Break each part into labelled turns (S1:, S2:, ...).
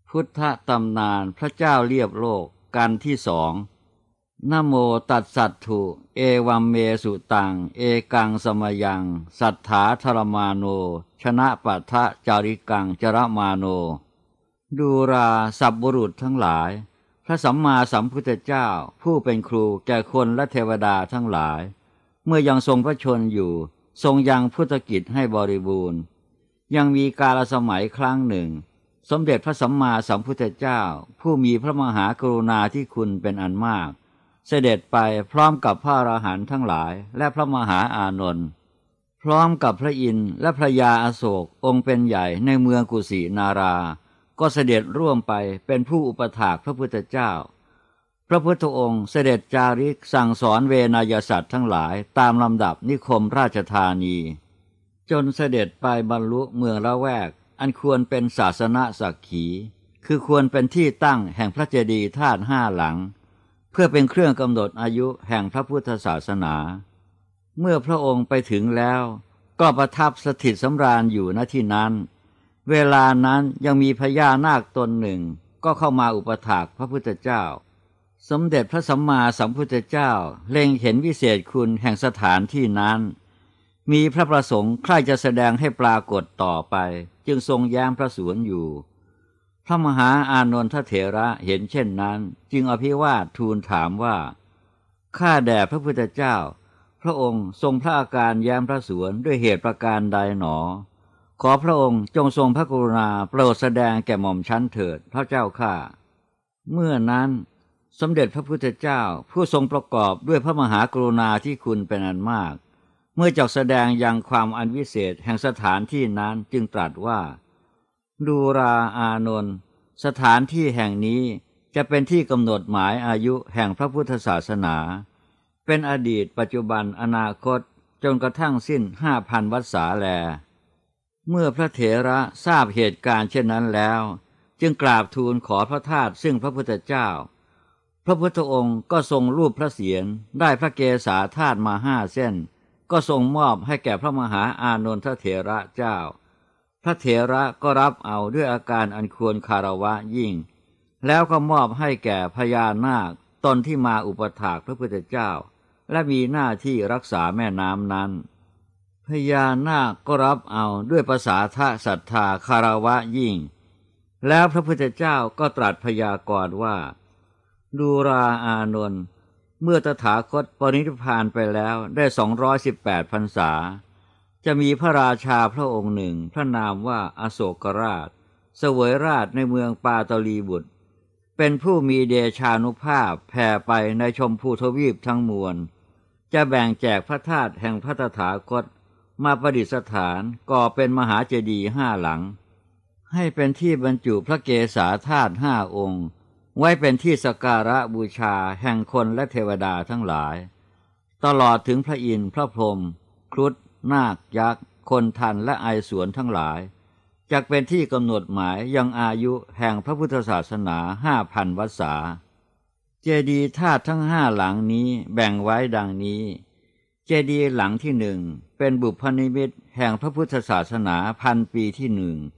S1: พุทธตำนานพระเจ้าเรียบโลกกันที่สองนะโมตัสสัตถุเอวัมเมสุตังเอกังสมยังสัทธาธรมาโนชนะปัทะจาริกังจรมาโนดูราสัพบุรุษทั้งหลายพระสัมมาสัมพุทธเจ้าผู้เป็นครูแก่คนและเทวดาทั้งหลายเมื่อยังทรงพระชนอยู่ทรงยังพุทธกิจให้บริบูรณ์ยังมีกาลสมัยครั้งหนึ่งสมเด็จพระสัมมาสัมพุทธเจ้าผู้มีพระมหากรุณาธิคุณเป็นอันมากเสด็จไปพร้อมกับพระอรหันต์ทั้งหลายและพระมหาอานนท์พร้อมกับพระอินทร์และพระยาอโศกองค์เป็นใหญ่ในเมืองกุสินาราก็เสด็จร่วมไปเป็นผู้อุปถากพระพุทธเจ้าพระพุทธองค์เสด็จจาริกสั่งสอนเวนยสัตว์ทั้งหลายตามลำดับนิคมราชธานีจนเสด็จไปบรรลุเมืองละแวกอันควรเป็นศาสนสักขีคือควรเป็นที่ตั้งแห่งพระเจดีย์ธาตุห้าหลังเพื่อเป็นเครื่องกำหนดอายุแห่งพระพุทธศาสนาเมื่อพระองค์ไปถึงแล้วก็ประทับสถิตสำราญอยู่ณที่นั้นเวลานั้นยังมีพญานาคตนหนึ่งก็เข้ามาอุปถากพระพุทธเจ้าสมเด็จพระสัมมาสัมพุทธเจ้าเล็งเห็นวิเศษคุณแห่งสถานที่นั้นมีพระประสงค์ใคร่จะแสดงให้ปรากฏต่อไปจึงทรงแย้มพระสวนอยู่พระมหาอานนทเถระเห็นเช่นนั้นจึงอภิวาททูลถามว่าข้าแด่พระพุทธเจ้าพระองค์ทรงพระอาการแย้มพระสวนด้วยเหตุประการใดหนอขอพระองค์จงทรงพระกรุณาโปรดแสดงแก่หม่อมชั้นเถิดพระเจ้าข้าเมื่อนั้นสมเด็จพระพุทธเจ้าผู้ทรงประกอบด้วยพระมหากรุณาธิคุณเป็นอันมากเมื่อจักแสดงยังความอันวิเศษแห่งสถานที่นั้นจึงตรัสว่าดูราอานนท์สถานที่แห่งนี้จะเป็นที่กำหนดหมายอายุแห่งพระพุทธศาสนาเป็นอดีตปัจจุบันอนาคตจนกระทั่งสิ้น5,000 วรรษาแลเมื่อพระเถระทราบเหตุการณ์เช่นนั้นแล้วจึงกราบทูลขอพระธาตุซึ่งพระพุทธเจ้าพระพุทธองค์ก็ทรงรูปพระเศียรได้พระเกศาธาตุมา5 เส้นก็ทรงมอบให้แก่พระมหาอานนทเถระเจ้าพระเถระก็รับเอาด้วยอาการอันควรคารวะยิ่งแล้วก็มอบให้แก่พญานาคตนที่มาอุปถากพระพุทธเจ้าและมีหน้าที่รักษาแม่น้ำนั้นพญานาคก็รับเอาด้วยภาษาทะศรัทธาคารวะยิ่งแล้วพระพุทธเจ้าก็ตรัสพยากรณ์ว่าดูราอานนท์เมื่อตถาคตปรินิพพานไปแล้วได้218 พรรษาจะมีพระราชาพระองค์หนึ่งพระนามว่าอโศกราชเสวยราชในเมืองปาตลีบุตรเป็นผู้มีเดชานุภาพแผ่ไปในชมพูทวีปทั้งมวลจะแบ่งแจกพระธาตุแห่งพระตถาคตมาประดิษฐานก่อเป็นมหาเจดีย์5 หลังให้เป็นที่บรรจุพระเกศาธาตุ5 องค์ไว้เป็นที่สักการะบูชาแห่งคนและเทวดาทั้งหลายตลอดถึงพระอินทร์พระพรหมครุฑนาคยักษ์คนทันและไอสวนทั้งหลายจักเป็นที่กำหนดหมายยังอายุแห่งพระพุทธศาสนา5,000 วรรษาเจดีย์ธาตุทั้ง5 หลังนี้แบ่งไว้ดังนี้เจดีย์หลังที่1เป็นบุพนิมิตแห่งพระพุทธศาสนา1,000 ปีที่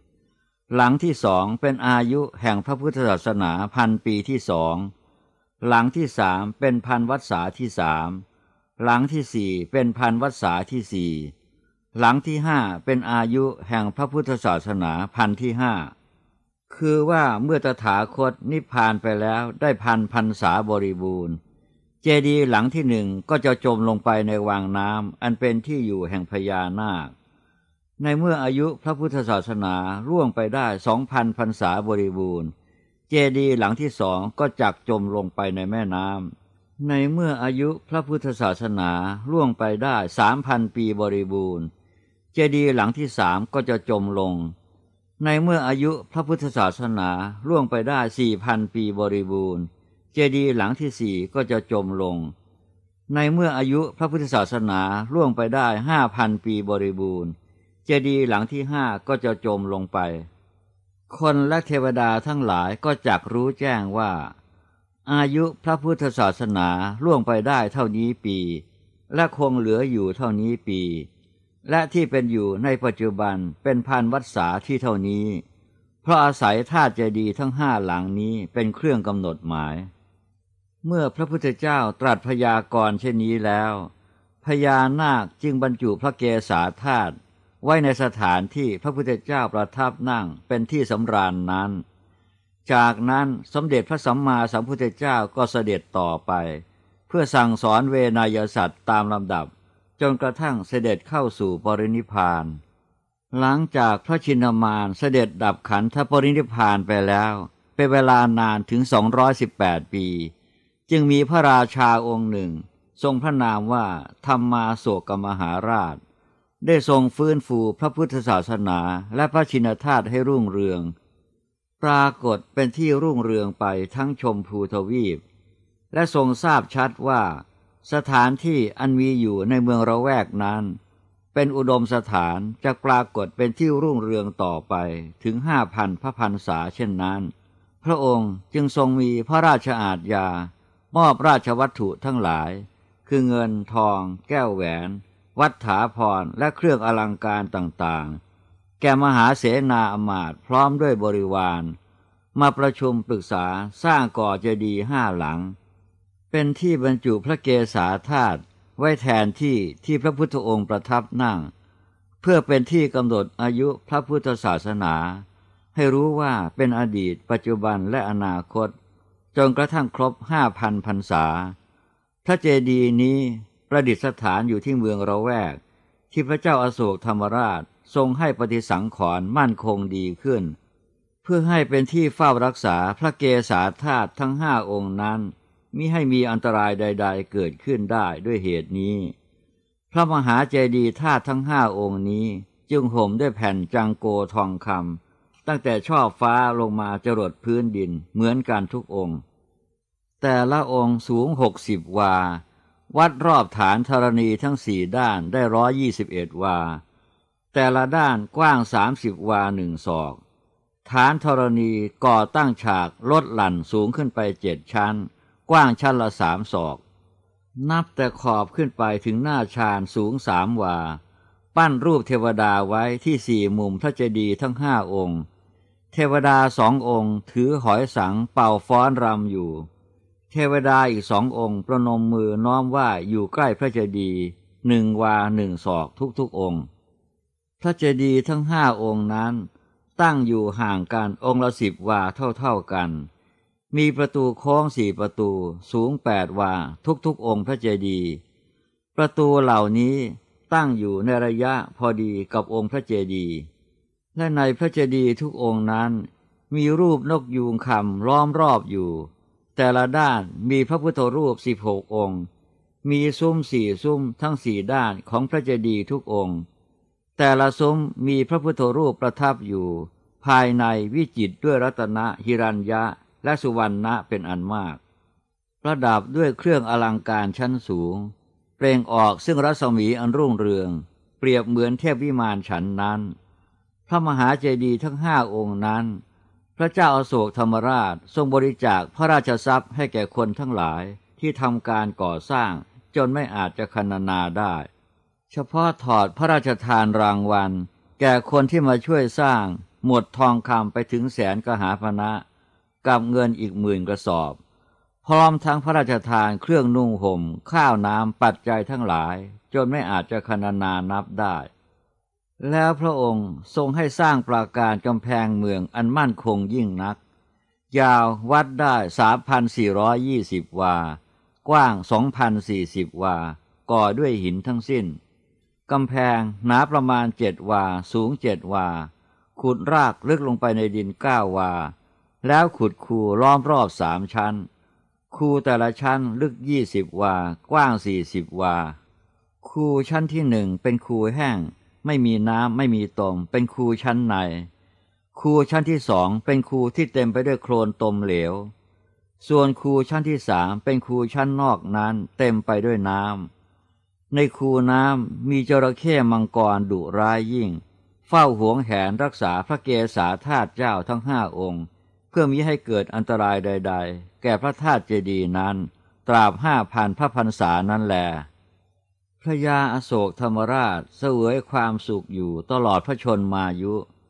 S1: 1หลังที่2เป็นอายุแห่งพระพุทธศาสนา1,000 ปีที่2หลังที่3เป็น1,000 วรรษาที่3หลังที่4เป็น1,000 วรรษาที่4หลังที่5เป็นอายุแห่งพระพุทธศาสนา1,000 ที่5คือว่าเมื่อตถาคตนิพพานไปแล้วได้1,000 พรรษาบริบูรณ์เจดีย์หลังที่1ก็จะจมลงไปในวังน้ำอันเป็นที่อยู่แห่งพญานาคในเมื่ออายุพระพุทธศาสนาล่วงไปได้ 2,000 พรรษาบริบูรณ์เจดีย์หลังที่2ก็จักจมลงไปในแม่น้ำในเมื่ออายุพระพุทธศาสนาล่วงไปได้ 3,000 ปีบริบูรณ์เจดีย์หลังที่3ก็จะจมลงในเมื่ออายุพระพุทธศาสนาล่วงไปได้ 4,000 ปีบริบูรณ์เจดีย์หลังที่4ก็จะจมลงในเมื่ออายุพระพุทธศาสนาล่วงไปได้ 5,000 ปีบริบูรณ์เจดีย์หลังที่5ก็จะจมลงไปคนและเทวดาทั้งหลายก็จักรู้แจ้งว่าอายุพระพุทธศาสนาล่วงไปได้เท่านี้ปีและคงเหลืออยู่เท่านี้ปีและที่เป็นอยู่ในปัจจุบันเป็น1,000 วรรษาที่เท่านี้เพราะอาศัยธาตุเจดีย์ทั้งห้าหลังนี้เป็นเครื่องกำหนดหมายเมื่อพระพุทธเจ้าตรัสพยากรณ์เช่นนี้แล้วพญานาคจึงบรรจุพระเกศาธาตุไว้ในสถานที่พระพุทธเจ้าประทับนั่งเป็นที่สำราญนั้นจากนั้นสมเด็จพระสัมมาสัมพุทธเจ้าก็เสด็จต่อไปเพื่อสั่งสอนเวนยสัตว์ตามลำดับจนกระทั่งเสด็จเข้าสู่ปรินิพพานหลังจากพระชินมารเสด็จดับขันธปรินิพพานไปแล้วเป็นเวลานานถึง218 ปีจึงมีพระราชาองค์หนึ่งทรงพระนามว่าธรรมาโศกมหาราชได้ทรงฟื้นฟูพระพุทธศาสนาและพระชินธาตุให้รุ่งเรืองปรากฏเป็นที่รุ่งเรืองไปทั้งชมพูทวีปและทรงทราบชัดว่าสถานที่อันมีอยู่ในเมืองระแวกนั้นเป็นอุดมสถานจะปรากฏเป็นที่รุ่งเรืองต่อไปถึง5,000 พระพรรษาเช่นนั้นพระองค์จึงทรงมีพระราชอาทยามอบราชวัตถุทั้งหลายคือเงินทองแก้วแหวนวัฏฐาภรณ์และเครื่องอลังการต่างๆแก่มหาเสนาอมาตย์พร้อมด้วยบริวารมาประชุมปรึกษาสร้างก่อเจดีย์5 หลังเป็นที่บรรจุพระเกศาธาตุไว้แทนที่พระพุทธองค์ประทับนั่งเพื่อเป็นที่กำหนดอายุพระพุทธศาสนาให้รู้ว่าเป็นอดีตปัจจุบันและอนาคตจนกระทั่งครบ5,000 พรรษาพระเจดีย์นี้ประดิษฐานอยู่ที่เมืองระแวกที่พระเจ้าอโศกธรรมราชทรงให้ปฏิสังขรณ์มั่นคงดีขึ้นเพื่อให้เป็นที่เฝ้ารักษาพระเกศาธาตุทั้ง5 องค์นั้นมิให้มีอันตรายใดๆเกิดขึ้นได้ด้วยเหตุนี้พระมหาเจดีย์ธาตุทั้ง5 องค์นี้จึงห่มด้วยแผ่นจังโกทองคำตั้งแต่ช่อฟ้าลงมาจรดพื้นดินเหมือนกันทุกองค์แต่ละองค์สูง60 วาวัดรอบฐานธรณีทั้ง4 ด้านได้121 วาแต่ละด้านกว้าง30 วา1 ศอกฐานธรณีก่อตั้งฉากลดหลั่นสูงขึ้นไป7 ชั้นกว้างชั้นละ3 ศอกนับแต่ขอบขึ้นไปถึงหน้าชานสูง3 วาปั้นรูปเทวดาไว้ที่4 มุมพระเจดีย์ทั้ง5 องค์เทวดา2 องค์ถือหอยสังเป่าฟ้อนรำอยู่เทวดาอีก2 องค์ประนมมือน้อมไหว้อยู่ใกล้พระเจดีย์1 วา1 ศอกทุกๆองค์พระเจดีย์ทั้ง5 องค์นั้นตั้งอยู่ห่างกันองค์ละ10 วาเท่าๆกันมีประตูโค้ง4 ประตูสูง8 วาทุกๆองค์พระเจดีย์ประตูเหล่านี้ตั้งอยู่ในระยะพอดีกับองค์พระเจดีย์และในพระเจดีย์ทุกองค์นั้นมีรูปนกยูงคำล้อมรอบอยู่แต่ละด้านมีพระพุทธรูป16 องค์มีซุ้ม4 ซุ้มทั้ง4 ด้านของพระเจดีย์ทุกองค์แต่ละซุ้มมีพระพุทธรูปประทับอยู่ภายในวิจิตรด้วยรัตนะหิรัญญะและสุวรรณะเป็นอันมากประดับด้วยเครื่องอลังการชั้นสูงเปล่งออกซึ่งรัศมีอันรุ่งเรืองเปรียบเหมือนเทพวิมานฉันนั้นพระมหาเจดีย์ทั้ง5 องค์นั้นพระเจ้าอโศกธรรมราชทรงบริจาคพระราชทรัพย์ให้แก่คนทั้งหลายที่ทำการก่อสร้างจนไม่อาจจะครรณนาได้เฉพาะถอดพระราชทานรางวัลแก่คนที่มาช่วยสร้างหมดทองคำไปถึง100,000 กหาพนะกับเงินอีก10,000 กระสอบพร้อมทั้งพระราชทานเครื่องนุ่งห่มข้าวน้ำปัจจัยทั้งหลายจนไม่อาจจะครรณนานับได้แล้วพระองค์ทรงให้สร้างปราการกำแพงเมืองอันมั่นคงยิ่งนักยาววัดได้ 3,420 วากว้าง 2,040 วาก่อด้วยหินทั้งสิ้นกำแพงหนาประมาณ7 วาสูง7 วาขุดรากลึกลงไปในดิน9 วาแล้วขุดคูล้อมรอบ3 ชั้นคูแต่ละชั้นลึก20 วากว้าง40 วาคูชั้นที่1เป็นคูแห้งไม่มีน้ำไม่มีตมเป็นคูชั้นในคูชั้นที่2เป็นคูที่เต็มไปด้วยโคลนตมเหลวส่วนคูชั้นที่3เป็นคูชั้นนอกนั้นเต็มไปด้วยน้ำในคูน้ำมีจระเข้มังกรดุร้ายยิ่งเฝ้าหวงแหนรักษาพระเกศาธาตุเจ้าทั้ง5 องค์เพื่อมิให้เกิดอันตรายใดๆแก่พระธาตุเจดีย์นั้นตราบ5,000 พระพรรษานั้นแลพระยาอโศกธรรมราชเสวยความสุขอยู่ตลอดพระชนมายุ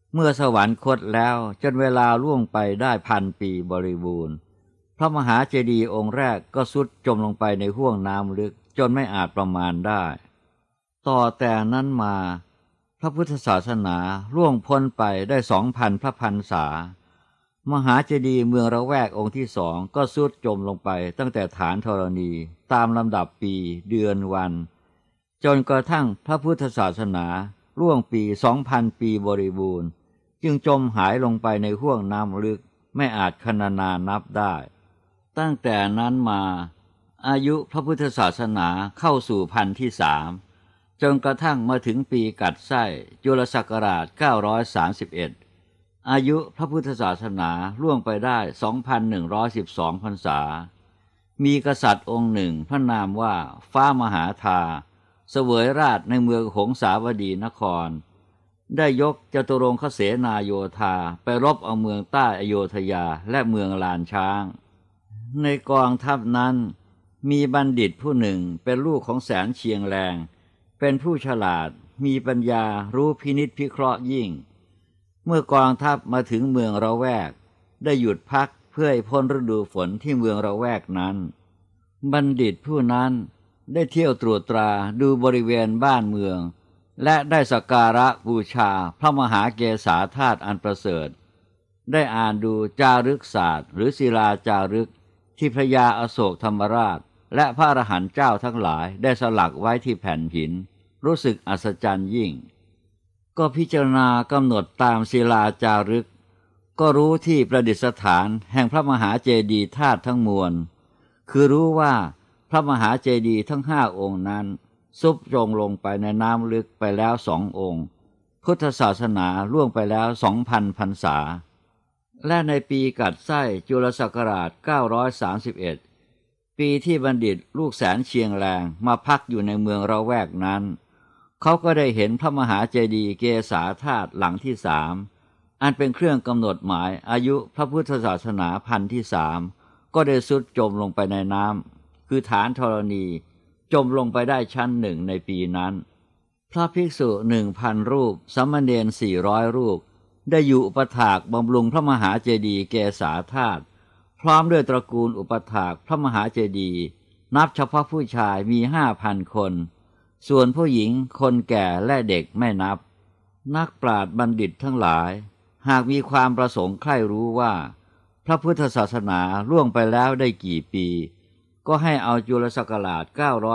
S1: เมื่อสวรรคตแล้วจนเวลาล่วงไปได้1,000 ปีบริบูรณ์พระมหาเจดีย์องค์แรกก็ทรุดจมลงไปในห้วงน้ำลึกจนไม่อาจประมาณได้ต่อแต่นั้นมาพระพุทธศาสนาล่วงพ้นไปได้2,000 พระพรรษามหาเจดีย์เมืองระแวกองค์ที่2ก็ทรุดจมลงไปตั้งแต่ฐานธรณีตามลำดับปีเดือนวันจนกระทั่งพระพุทธศาสนาล่วงปี 2,000 ปีบริบูรณ์จึงจมหายลงไปในห้วงน้ำลึกไม่อาจครรณนานับได้ตั้งแต่นั้นมาอายุพระพุทธศาสนาเข้าสู่พันธุ์ที่3จนกระทั่งมาถึงปีกัดไส้จุลศักราช931อายุพระพุทธศาสนาล่วงไปได้ 2,112 พรรษามีกษัตริย์องค์หนึ่งพระนามว่าฟ้ามหาธาเสวยราชในเมืองหงสาวดีนครได้ยกจตุรงคเสนาโยธาไปรบเอาเมืองใต้อโยธยาและเมืองลานช้างในกองทัพนั้นมีบัณฑิตผู้หนึ่งเป็นลูกของแสนเชียงแรงเป็นผู้ฉลาดมีปัญญารู้พินิจพิเคราะห์ยิ่งเมื่อกองทัพมาถึงเมืองระแวกได้หยุดพักเพื่อให้พ้นฤดูฝนที่เมืองระแวกนั้นบัณฑิตผู้นั้นได้เที่ยวตรวจตราดูบริเวณบ้านเมืองและได้สักการะบูชาพระมหาเกศาธาตุอันประเสริฐได้อ่านดูจารึกศาสตร์หรือศิลาจารึกที่พระยาอโศกธรรมราชและพระอรหันต์เจ้าทั้งหลายได้สลักไว้ที่แผ่นหินรู้สึกอัศจรรย์ยิ่งก็พิจารณากำหนดตามศิลาจารึกก็รู้ที่ประดิษฐานแห่งพระมหาเจดีย์ธาตุทั้งมวลคือรู้ว่าพระมหาเจดีย์ทั้ง5 องค์นั้นซุบจงลงไปในน้ำลึกไปแล้ว2 องค์พุทธศาสนาล่วงไปแล้ว 2,000 พรรษาและในปีกัดไส้จุลศักราช931ปีที่บัณฑิตลูกแสนเชียงแรงมาพักอยู่ในเมืองระแวกนั้นเขาก็ได้เห็นพระมหาเจดีย์เกศาธาตุหลังที่3อันเป็นเครื่องกำหนดหมายอายุพระพุทธศาสนาพันธุ์ที่3ก็ได้ทรุดจมลงไปในน้ำคือฐานธรณีจมลงไปได้ชั้น1ในปีนั้นพระภิกษุ 1,000 รูปสามเณร400 รูปได้อยู่อุปถากบำรุงพระมหาเจดีย์เกศาธาตุพร้อมด้วยตระกูลอุปถากพระมหาเจดีย์นับเฉพาะผู้ชายมี 5,000 คนส่วนผู้หญิงคนแก่และเด็กไม่นับนักปราชญ์บัณฑิตทั้งหลายหากมีความประสงค์ใคร่รู้ว่าพระพุทธศาสนาล่วงไปแล้วได้กี่ปีก็ให้เอาจุลศักราช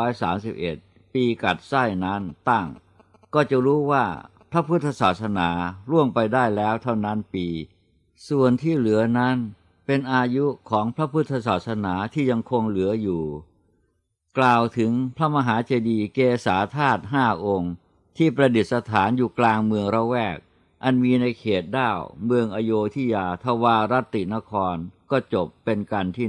S1: 931ปีกัดไส้นั้นตั้งก็จะรู้ว่าพระพุทธศาสนาล่วงไปได้แล้วเท่านั้นปีส่วนที่เหลือนั้นเป็นอายุของพระพุทธศาสนาที่ยังคงเหลืออยู่กล่าวถึงพระมหาเจดีย์เกศาธาตุ5 องค์ที่ประดิษฐานอยู่กลางเมืองระแวกอันมีในเขตด้าวเมืองอโยธยาทวารตินครก็จบเป็นการที่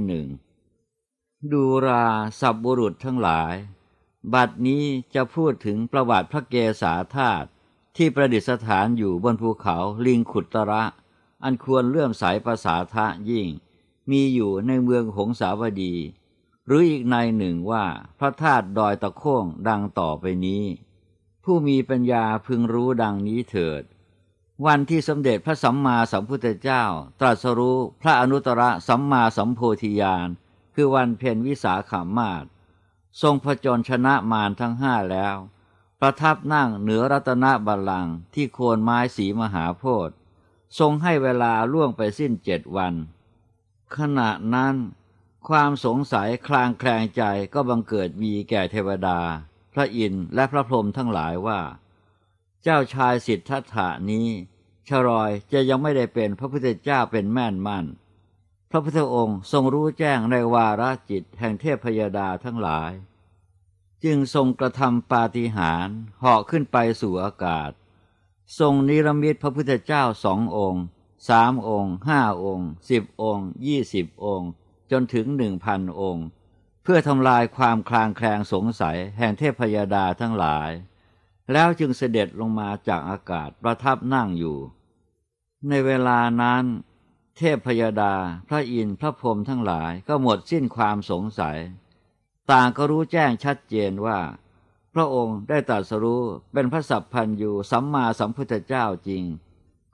S1: 1ดูราสัพบุรุษทั้งหลายบัดนี้จะพูดถึงประวัติพระเกศาธาตุที่ประดิษฐานอยู่บนภูเขาลิงขุตระอันควรเลื่อมใสประสาทะยิ่งมีอยู่ในเมืองหงสาวดีหรืออีกในหนึ่งว่าพระธาตุดอยตะโค้งดังต่อไปนี้ผู้มีปัญญาพึงรู้ดังนี้เถิดวันที่สมเด็จพระสัมมาสัมพุทธเจ้าตรัสรู้พระอนุตตรสัมมาสัมโพธิญาณคือวันเพ็ญวิสาขมาสทรงผจญชนะมารทั้ง5แล้วประทับนั่งเหนือรัตนบัลลังก์ที่โคนไม้สีมหาโพธิ์ทรงให้เวลาล่วงไปสิ้น7 วันขณะนั้นความสงสัยคลางแคลงใจก็บังเกิดมีแก่เทวดาพระอินทร์และพระพรหมทั้งหลายว่าเจ้าชายสิทธัตถะนี้ชรอยจะยังไม่ได้เป็นพระพุทธเจ้าเป็นแม่นมั่นพระพุทธองค์ทรงรู้แจ้งในวาระจิตแห่งเทพพยดาทั้งหลายจึงทรงกระทำปาฏิหาริย์เหาะขึ้นไปสู่อากาศทรงนิรมิตพระพุทธเจ้า2 องค์3 องค์5 องค์10 องค์20 องค์จนถึง 1,000 องค์เพื่อทำลายความคลางแคลงสงสัยแห่งเทพยดาทั้งหลายแล้วจึงเสด็จลงมาจากอากาศประทับนั่งอยู่ในเวลานั้นเทพพยดาพระอินทร์พระพรหมทั้งหลายก็หมดสิ้นความสงสัยต่างก็รู้แจ้งชัดเจนว่าพระองค์ได้ตรัสรู้เป็นพระสัพพัญญูสัมมาสัมพุทธเจ้าจริง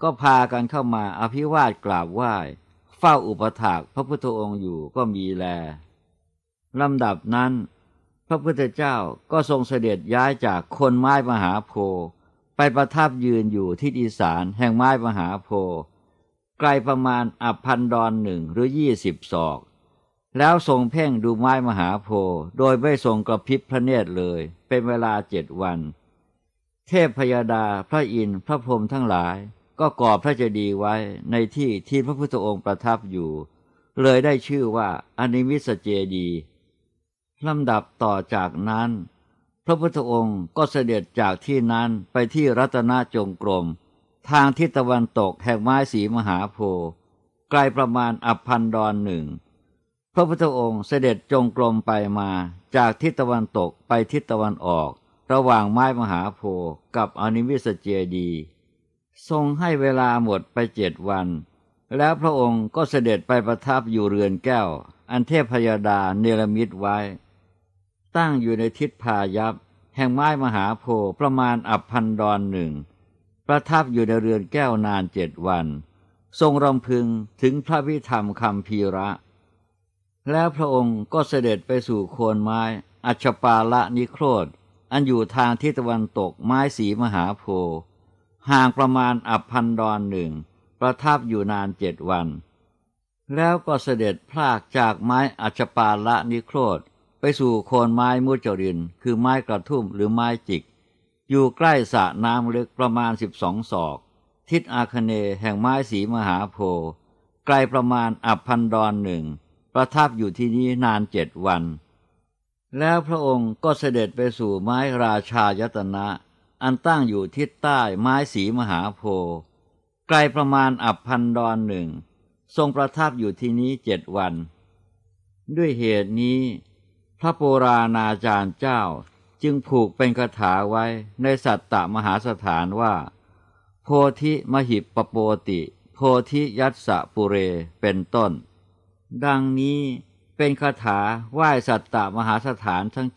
S1: ก็พากันเข้ามาอภิวาทกราบไหว้เฝ้าอุปถากพระพุทธองค์อยู่ก็มีแลลำดับนั้นพระพุทธเจ้าก็ทรงเสด็จย้ายจากโคนไม้มหาโพธิ์ไปประทับยืนอยู่ทิศอีสานแห่งไม้มหาโพธิ์ไกลประมาณอัปพันดรหนึ่งหรือ20 ศอกแล้วทรงเพ่งดูไม้มหาโพธิ์โดยไม่ทรงกระพริบพระเนตรเลยเป็นเวลา7 วันเทพพยดาพระอินทร์พระพรหมทั้งหลายก็ก่อพระเจดีย์ไว้ในที่ที่พระพุทธองค์ประทับอยู่เลยได้ชื่อว่าอนิมิสเจดีย์ลำดับต่อจากนั้นพระพุทธองค์ก็เสด็จจากที่นั้นไปที่รัตนจงกรมทางทิศตะวันตกแห่งไม้สีมหาโพธิ์ไกลประมาณอัปพันดรหนึ่งพระพุทธองค์เสด็จจงกรมไปมาจากทิศตะวันตกไปทิศตะวันออกระหว่างไม้มหาโพธิ์กับอนิมิสเจดีย์ทรงให้เวลาหมดไป7 วันแล้วพระองค์ก็เสด็จไปประทับอยู่เรือนแก้วอันเทพพยดาเนรมิตไว้ตั้งอยู่ในทิศพายัพแห่งไม้มหาโพธิ์ประมาณอัปพันดรหนึ่งประทับอยู่ในเรือนแก้วนาน7 วันทรงรำพึงถึงพระวิธรรมคัมภีระแล้วพระองค์ก็เสด็จไปสู่โคนไม้อัชฌปาละนิโครธอันอยู่ทางทิศตะวันตกไม้สีมหาโพธิ์ห่างประมาณอัปพันดรหนึ่งประทับอยู่นาน7 วันแล้วก็เสด็จพลากจากไม้อัชฌปาละนิโครธไปสู่โคนไม้มุจรินคือไม้กระทุ่มหรือไม้จิกอยู่ใกล้สระน้ำลึกประมาณ12 ศอกทิศอาคเนย์แห่งไม้สีมหาโพธิ์ไกลประมาณอัปพันดรหนึ่งประทับอยู่ที่นี้นาน7 วันแล้วพระองค์ก็เสด็จไปสู่ไม้ราชายตนะอันตั้งอยู่ทิศใต้ไม้สีมหาโพธิ์ไกลประมาณอัปพันดรหนึ่งทรงประทับอยู่ที่นี้7 วันด้วยเหตุนี้พระโบราณอาจารย์เจ้าจึงผูกเป็นคาถาไว้ในสัตตมหาสถานว่าโพธิมหิปโปติโพธิยัสสะปุเรเป็นต้นดังนี้เป็นคาถาไหว้สัตตมหาสถานทั้ง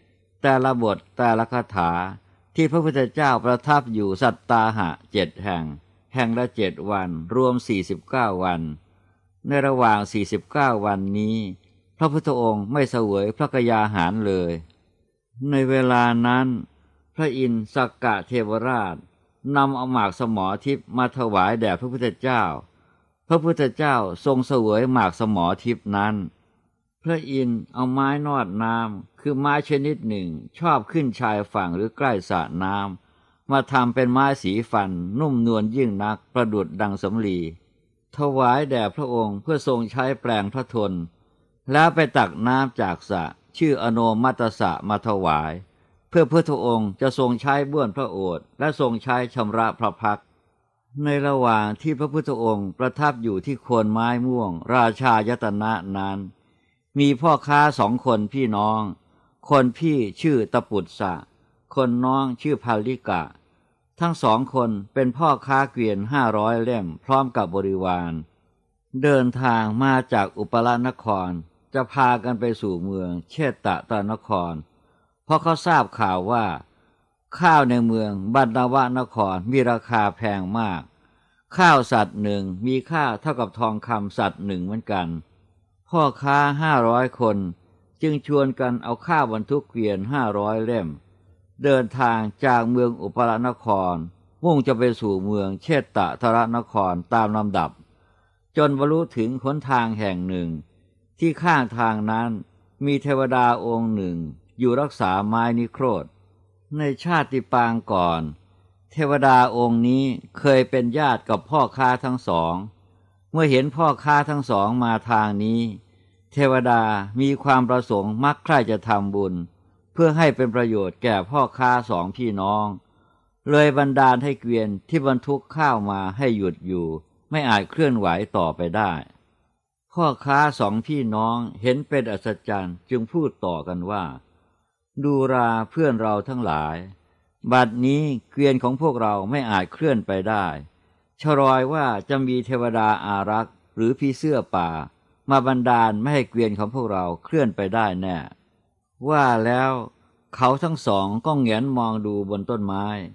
S1: 7แต่ละบทแต่ละคาถาที่พระพุทธเจ้าประทับอยู่สัตตาหะ7 แห่งแห่งละ7 วันรวม49 วันในระหว่าง49 วันนี้พระพุทธองค์ไม่เสวยพระกยาหารเลยในเวลานั้นพระอินทร์สักกะเทวราชนำเอาหมากสมอทิพย์มาถวายแด่พระพุทธเจ้าพระพุทธเจ้าทรงเสวยหมากสมอทิพย์นั้นพระอินทร์เอาไม้นอดน้ำคือไม้ชนิดหนึ่งชอบขึ้นชายฝั่งหรือใกล้สระน้ำมาทำเป็นไม้สีฟันนุ่มนวลยิ่งนักประดุจดังสำลีถวายแด่พระองค์เพื่อทรงใช้แปลงพระทนแล้วไปตักน้ำจากสระชื่ออโนมัตตสะมาถวายเพื่อพระองค์จะทรงใช้บ้วนพระโอษฐ์และทรงใช้ชำระพระพักตร์ในระหว่างที่พระพุทธองค์ประทับอยู่ที่โคนไม้ม่วงราชายตนะนั้นมีพ่อค้า2 คนพี่น้องคนพี่ชื่อตปุตสะคนน้องชื่อภาลิกะทั้ง2 คนเป็นพ่อค้าเกวียน500 เล่มพร้อมกับบริวารเดินทางมาจากอุปรานครจะพากันไปสู่เมืองเชตตนครเพราะเขาทราบข่าวว่าข้าวในเมืองบัณฑวนครมีราคาแพงมากข้าวสัตว์หนึ่งมีค่าเท่ากับทองคำสัตว์หนึ่งเหมือนกันพ่อค้า500 คนจึงชวนกันเอาข้าวบรรทุกเกวียน500 เล่มเดินทางจากเมืองอุปรานครมุ่งจะไปสู่เมืองเชตตนครตามลำดับจนบรรลุถึงหนทางแห่งหนึ่งที่ข้างทางนั้นมีเทวดาองค์หนึ่งอยู่รักษาไม้นิโครธในชาติปางก่อนเทวดาองค์นี้เคยเป็นญาติกับพ่อค้าทั้งสองเมื่อเห็นพ่อค้าทั้งสองมาทางนี้เทวดามีความประสงค์มักใคร่จะทำบุญเพื่อให้เป็นประโยชน์แก่พ่อค้า2 พี่น้องเลยบันดาลให้เกวียนที่บรรทุกข้าวมาให้หยุดอยู่ไม่อาจเคลื่อนไหวต่อไปได้พ่อค้า2 พี่น้องเห็นเป็นอัศจรรย์จึงพูดต่อกันว่าดูราเพื่อนเราทั้งหลายบัดนี้เกวียนของพวกเราไม่อาจเคลื่อนไปได้ชรอยว่าจะมีเทวดาอารักษ์หรือผีเสื้อป่ามาบันดาลไม่ให้เกวียนของพวกเราเคลื่อนไปได้แน่ว่าแล้วเขาทั้ง2ก็แงนมองดูบนต้นไม้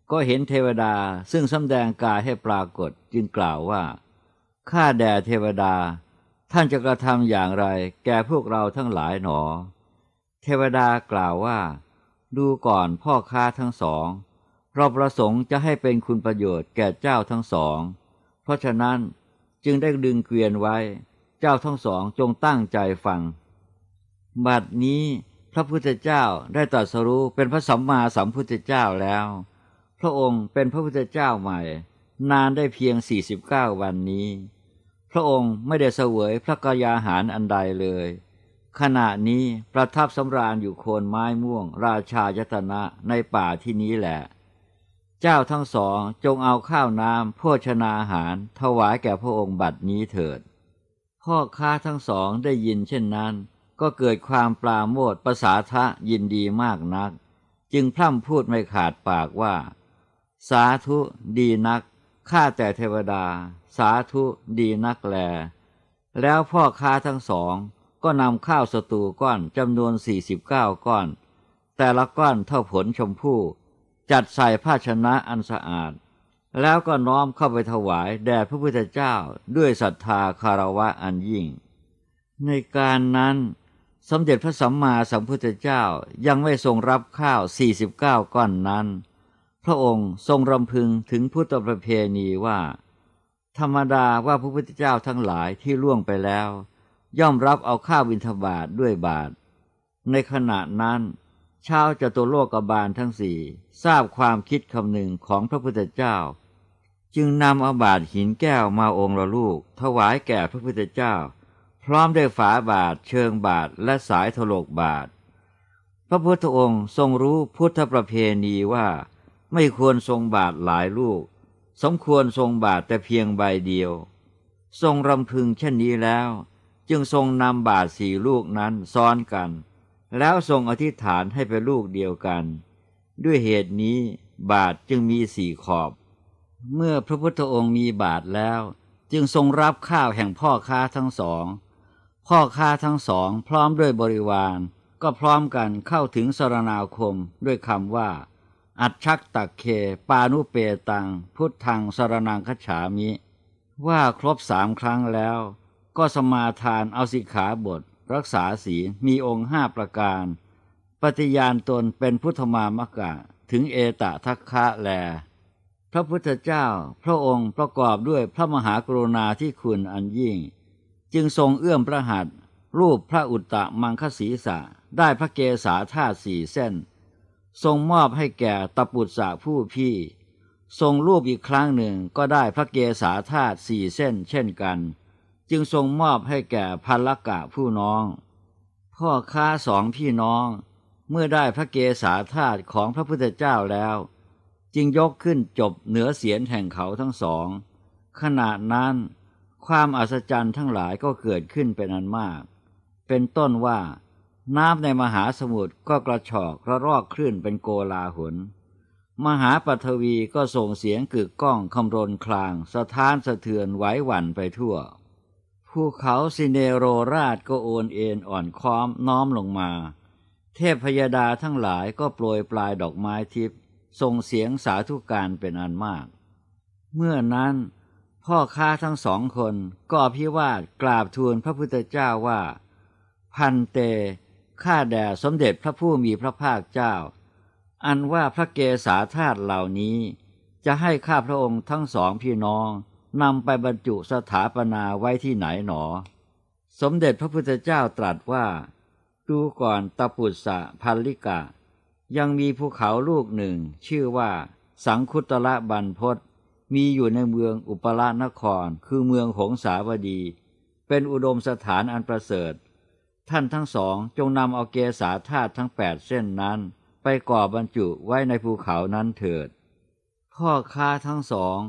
S1: ก็เห็นเทวดาซึ่งสำแดงกายให้ปรากฏจึงกล่าวว่าข้าแด่เทวดาท่านจะกระทำอย่างไรแก่พวกเราทั้งหลายหนอเทวดากล่าวว่าดูก่อนพ่อค้าทั้งสองเราประสงค์จะให้เป็นคุณประโยชน์แก่เจ้าทั้งสองเพราะฉะนั้นจึงได้ดึงเกวียนไว้เจ้าทั้งสองจงตั้งใจฟังบัดนี้พระพุทธเจ้าได้ตรัสรู้เป็นพระสัมมาสัมพุทธเจ้าแล้วพระองค์เป็นพระพุทธเจ้าใหม่นานได้เพียง49 วันนี้พระองค์ไม่ได้เสวยพระกยาหารอันใดเลยขณะนี้ประทับสำราญอยู่โคนไม้ม่วงราชายตนะในป่าที่นี้แหละเจ้าทั้งสองจงเอาข้าวน้ำโภชนาอาหารถวายแก่พระองค์บัดนี้เถิดพ่อค้าทั้งสองได้ยินเช่นนั้นก็เกิดความปราโมทย์ประสาทะยินดีมากนักจึงพร่ำพูดไม่ขาดปากว่าสาธุดีนักข้าแต่เทวดาสาธุดีนักแลแล้วพ่อค้าทั้งสองก็นำข้าวสตูก้อนจำนวน49 ก้อนแต่ละก้อนเท่าผลชมพู่จัดใส่ภาชนะอันสะอาดแล้วก็น้อมเข้าไปถวายแด่พระพุทธเจ้าด้วยศรัทธาคารวะอันยิ่งในการนั้นสมเด็จพระสัมมาสัมพุทธเจ้ายังไม่ทรงรับข้าว49 ก้อนนั้นพระองค์ทรงรำพึงถึงพุทธประเพณีว่าธรรมดาว่าพระพุทธเจ้าทั้งหลายที่ล่วงไปแล้วย่อมรับเอาข้าวบิณฑบาตด้วยบาตรในขณะนั้นชาวจตุโลกบาลทั้งสี่ทราบความคิดคำหนึ่งของพระพุทธเจ้าจึงนำเอาบาตรหินแก้วมาองค์ละลูกถวายแก่พระพุทธเจ้าพร้อมด้วยฝาบาตรเชิงบาตรและสายถลกบาตรพระพุทธองค์ทรงรู้พุทธประเพณีว่าไม่ควรทรงบาตรหลายลูกสมควรทรงบาตรแต่เพียงใบเดียวทรงรำพึงเช่นนี้แล้วจึงทรงนำบาตร4 ลูกนั้นซ้อนกันแล้วทรงอธิษฐานให้เป็นลูกเดียวกันด้วยเหตุนี้บาตรจึงมี4 ขอบเมื่อพระพุทธองค์มีบาตรแล้วจึงทรงรับข้าวแห่งพ่อค้าทั้งสองพ่อค้าทั้งสองพร้อมด้วยบริวารก็พร้อมกันเข้าถึงสรณาคมด้วยคำว่าอัจฉักตักเคปานุเปตังพุทธังสรณังคัจฉามิว่าครบ3 ครั้งแล้วก็สมาทานเอาสิกขาบทรักษาศีลมีองค์5 ประการปฏิญาณตนเป็นพุทธมามกะถึงเอตทัคคะแลพระพุทธเจ้าพระองค์ประกอบด้วยพระมหากรุณาธิคุณอันยิ่งจึงทรงเอื้อมพระหัตถ์รูปพระอุตตมังคศีสะได้พระเกศาธาตุ4 เส้นทรงมอบให้แก่ตปุตสะผู้พี่ทรงรูปอีกครั้งหนึ่งก็ได้พระเกศาธาตุ4 เส้นเช่นกันจึงทรงมอบให้แก่ภัลกะผู้น้องพ่อค้า2 พี่น้องเมื่อได้พระเกศาธาตุของพระพุทธเจ้าแล้วจึงยกขึ้นจบเหนือเศียรแห่งเขาทั้งสองขณะนั้นความอัศจรรย์ทั้งหลายก็เกิดขึ้นเป็นอันมากเป็นต้นว่าน้ำในมหาสมุทรก็กระชอกระรอกคลื่นเป็นโกลาหลมหาปฐวีก็ส่งเสียงกึกก้องคำรนครางสะท้านสะเทือนไหวหวั่นไปทั่วภูเขาสิเนโรราชก็โอนเอ็นอ่อนค้อมน้อมลงมาเทพพยดาทั้งหลายก็โปรยปลายดอกไม้ทิพย์ส่งเสียงสาธุการเป็นอันมากเมื่อนั้นพ่อค้าทั้ง2 คนก็อภิวาทกราบทูลพระพุทธเจ้าว่าพันเตข้าแด่สมเด็จพระผู้มีพระภาคเจ้าอันว่าพระเกศาธาตุเหล่านี้จะให้ข้าพระองค์ทั้ง2 พี่น้องนำไปบรรจุสถาปนาไว้ที่ไหนหนอสมเด็จพระพุทธเจ้าตรัสว่าดูก่อนตปุตสะภัลลิกะยังมีภูเขาลูกหนึ่งชื่อว่าสังคุตละบรรพตมีอยู่ในเมืองอุปรานครคือเมืองหงสาวดีเป็นอุดมสถานอันประเสริฐท่านทั้ง2จงนำเอาเกศาธาตุทั้ง8 เส้นนั้นไปก่อบรรจุไว้ในภูเขานั้นเถิดพ่อค้าทั้ง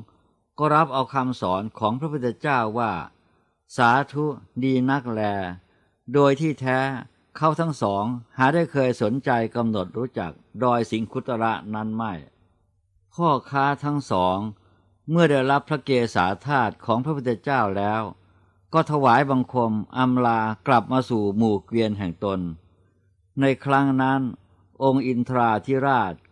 S1: 2ก็รับเอาคำสอนของพระพุทธเจ้าว่าสาธุดีนักแลโดยที่แท้เขาทั้ง2หาได้เคยสนใจกำหนดรู้จักดอยสิงคุตระนั้นไม่พ่อค้าทั้ง2เมื่อได้รับพระเกศาธาตุของพระพุทธเจ้าแล้วก็ถวายบังคมอำลากลับมาสู่หมู่เกวียนแห่งตนในครั้งนั้นองค์อินทราธิราช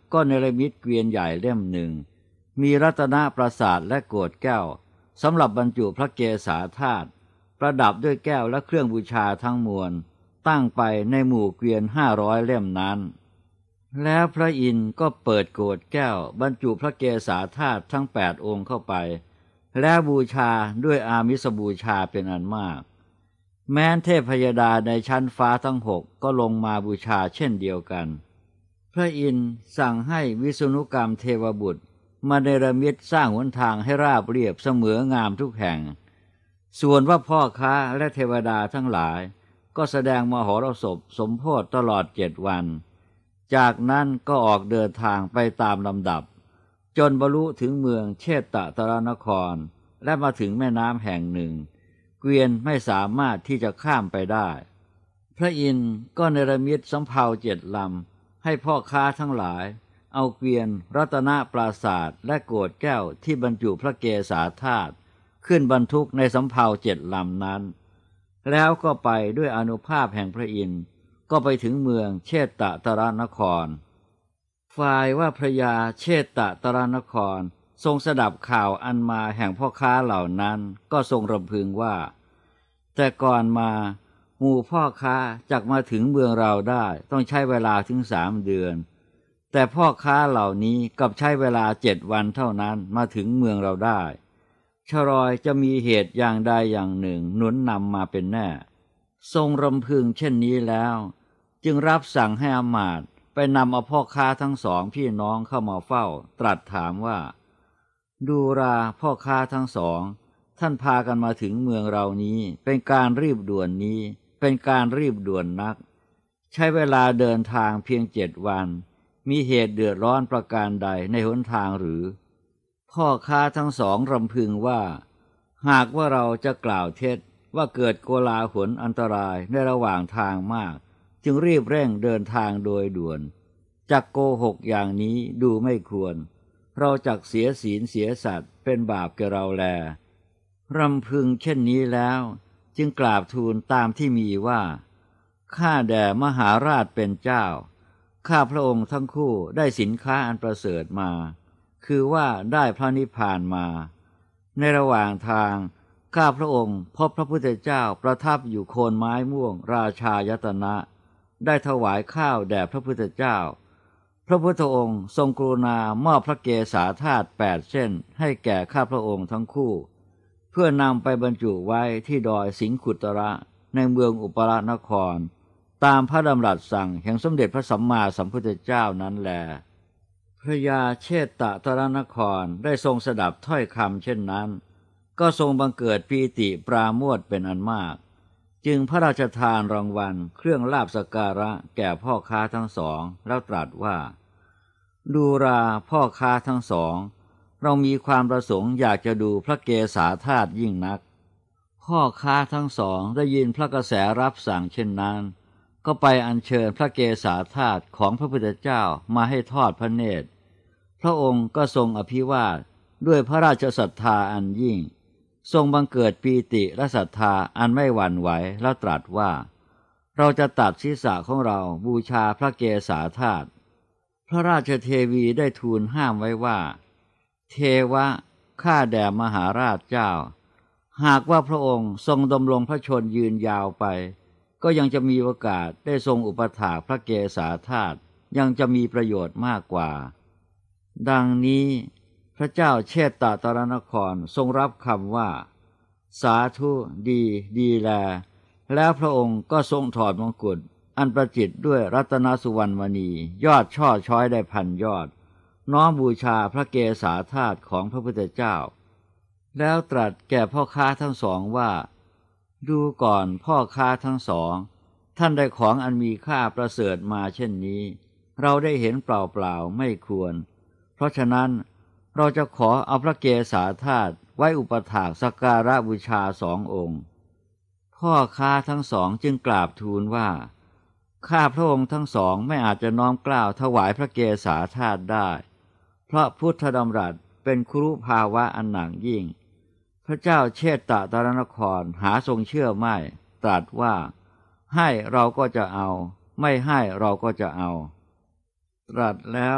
S1: ก็เนรมิตเกวียนใหญ่เล่มหนึ่งมีรัตนปราสาทและโกฏแก้วสำหรับบรรจุพระเกศาธาตุประดับด้วยแก้วและเครื่องบูชาทั้งมวลตั้งไปในหมู่เกวียน500เล่มนั้นแล้วพระอินทร์ก็เปิดโกฏแก้วบรรจุพระเกศาธาตุทั้ง8องค์เข้าไปและบูชาด้วยอามิสบูชาเป็นอันมากแม้นเทพยดาในชั้นฟ้าทั้ง6ก็ลงมาบูชาเช่นเดียวกันพระอินทร์สั่งให้วิษณุกรรมเทวบุตรมาเนรมิตสร้างหนทางให้ราบเรียบเสมองามทุกแห่งส่วนว่าพ่อค้าและเทวดาทั้งหลายก็แสดงมหรสพสมโภชตลอด7 วันจากนั้นก็ออกเดินทางไปตามลำดับจนบรรลุถึงเมืองเชตตตรนครและมาถึงแม่น้ำแห่งหนึ่งเกวียนไม่สามารถที่จะข้ามไปได้พระอินทร์ก็เนรมิตสำเภา7 ลำให้พ่อค้าทั้งหลายเอาเกวียนรัตนปราสาทและโกฏแก้วที่บรรจุพระเกศาธาตุขึ้นบรรทุกในสำเภา7 ลำนั้นแล้วก็ไปด้วยอานุภาพแห่งพระอินทร์ก็ไปถึงเมืองเชตตตรนครฝ่ายว่าพระยาเชตตตรนครทรงสดับข่าวอันมาแห่งพ่อค้าเหล่านั้นก็ทรงรำพึงว่าแต่ก่อนมาหมู่พ่อค้าจักมาถึงเมืองเราได้ต้องใช้เวลาถึง3 เดือนแต่พ่อค้าเหล่านี้กลับใช้เวลา7 วันเท่านั้นมาถึงเมืองเราได้ชรอยจะมีเหตุอย่างใดอย่างหนึ่งหนุนนำมาเป็นแน่ทรงรำพึงเช่นนี้แล้วจึงรับสั่งให้อมาตย์ไปนำเอาพ่อค้าทั้งสองพี่น้องเข้ามาเฝ้าตรัสถามว่าดูราพ่อค้าทั้งสองท่านพากันมาถึงเมืองเรานี้เป็นการรีบด่วนนี้เป็นการรีบด่วนนักใช้เวลาเดินทางเพียง7 วันมีเหตุเดือดร้อนประการใดในหนทางหรือพ่อค้าทั้งสองรำพึงว่าหากว่าเราจะกล่าวเท็จว่าเกิดโกลาหลอันตรายในระหว่างทางมากจึงรีบเร่งเดินทางโดยด่วนจักโกหกอย่างนี้ดูไม่ควรเราจักเสียศีลเสียสัตว์เป็นบาปแก่เราแลรำพึงเช่นนี้แล้วจึงกราบทูลตามที่มีว่าข้าแด่มหาราชเป็นเจ้าข้าพระองค์ทั้งคู่ได้สินค้าอันประเสริฐมาคือว่าได้พระนิพพานมาในระหว่างทางข้าพระองค์พบพระพุทธเจ้าประทับอยู่โคนไม้ม่วงราชายตนะได้ถวายข้าวแด่พระพุทธเจ้าพระพุทธองค์ทรงกรุณามอบพระเกศาธาตุ8 เส้นให้แก่ข้าพระองค์ทั้งคู่เพื่อนำไปบรรจุไว้ที่ดอยสิงขุตระในเมืองอุปรานครตามพระดำรัสสั่งแห่งสมเด็จพระสัมมาสัมพุทธเจ้านั้นแลพระยาเชตตตรนครได้ทรงสดับถ้อยคำเช่นนั้นก็ทรงบังเกิดปีติปราโมทย์เป็นอันมากจึงพระราชทานรางวัลเครื่องลาภสักการะแก่พ่อค้าทั้งสองแล้วตรัสว่าดูราพ่อค้าทั้งสองเรามีความประสงค์อยากจะดูพระเกศาธาตุยิ่งนักพ่อค้าทั้งสองได้ยินพระกระแสรับสั่งเช่นนั้นก็ไปอัญเชิญพระเกศาธาตุของพระพุทธเจ้ามาให้ทอดพระเนตรพระองค์ก็ทรงอภิวาทด้วยพระราชศรัทธาอันยิ่งทรงบังเกิดปีติและศรัทธาอันไม่หวั่นไหวแล้วตรัสว่าเราจะตัดศีรษะของเราบูชาพระเกศาธาตุพระราชเทวีได้ทูลห้ามไว้ว่าเทวะข้าแด่มหาราชเจ้าหากว่าพระองค์ทรงดำรงพระชนยืนยาวไปก็ยังจะมีโอกาสได้ทรงอุปถากพระเกศาธาตุยังจะมีประโยชน์มากกว่าดังนี้พระเจ้าเชตตตรนครทรงรับคำว่าสาธุดีดีแลแล้วพระองค์ก็ทรงถอดมงกุฎอันประจิตรด้วยรัตนสุวรรณมณียอดช่อช้อยได้1,000 ยอดน้อมบูชาพระเกศาธาตุของพระพุทธเจ้าแล้วตรัสแก่พ่อค้าทั้งสองว่าดูก่อนพ่อค้าทั้งสองท่านได้ของอันมีค่าประเสริฐมาเช่นนี้เราได้เห็นเปล่าๆไม่ควรเพราะฉะนั้นเราจะขอเอาพระเกศาธาตุไว้อุปถากสักการะบูชา2 องค์พ่อค้าทั้งสองจึงกราบทูลว่าข้าพระองค์ทั้งสองไม่อาจจะน้อมเกล้าถวายพระเกศาธาตุได้เพราะพุทธดำรัสเป็นครุภาวะอันหนักยิ่งพระเจ้าเชตตตรนครหาทรงเชื่อไม่ตรัสว่าให้เราก็จะเอาไม่ให้เราก็จะเอาตรัสแล้ว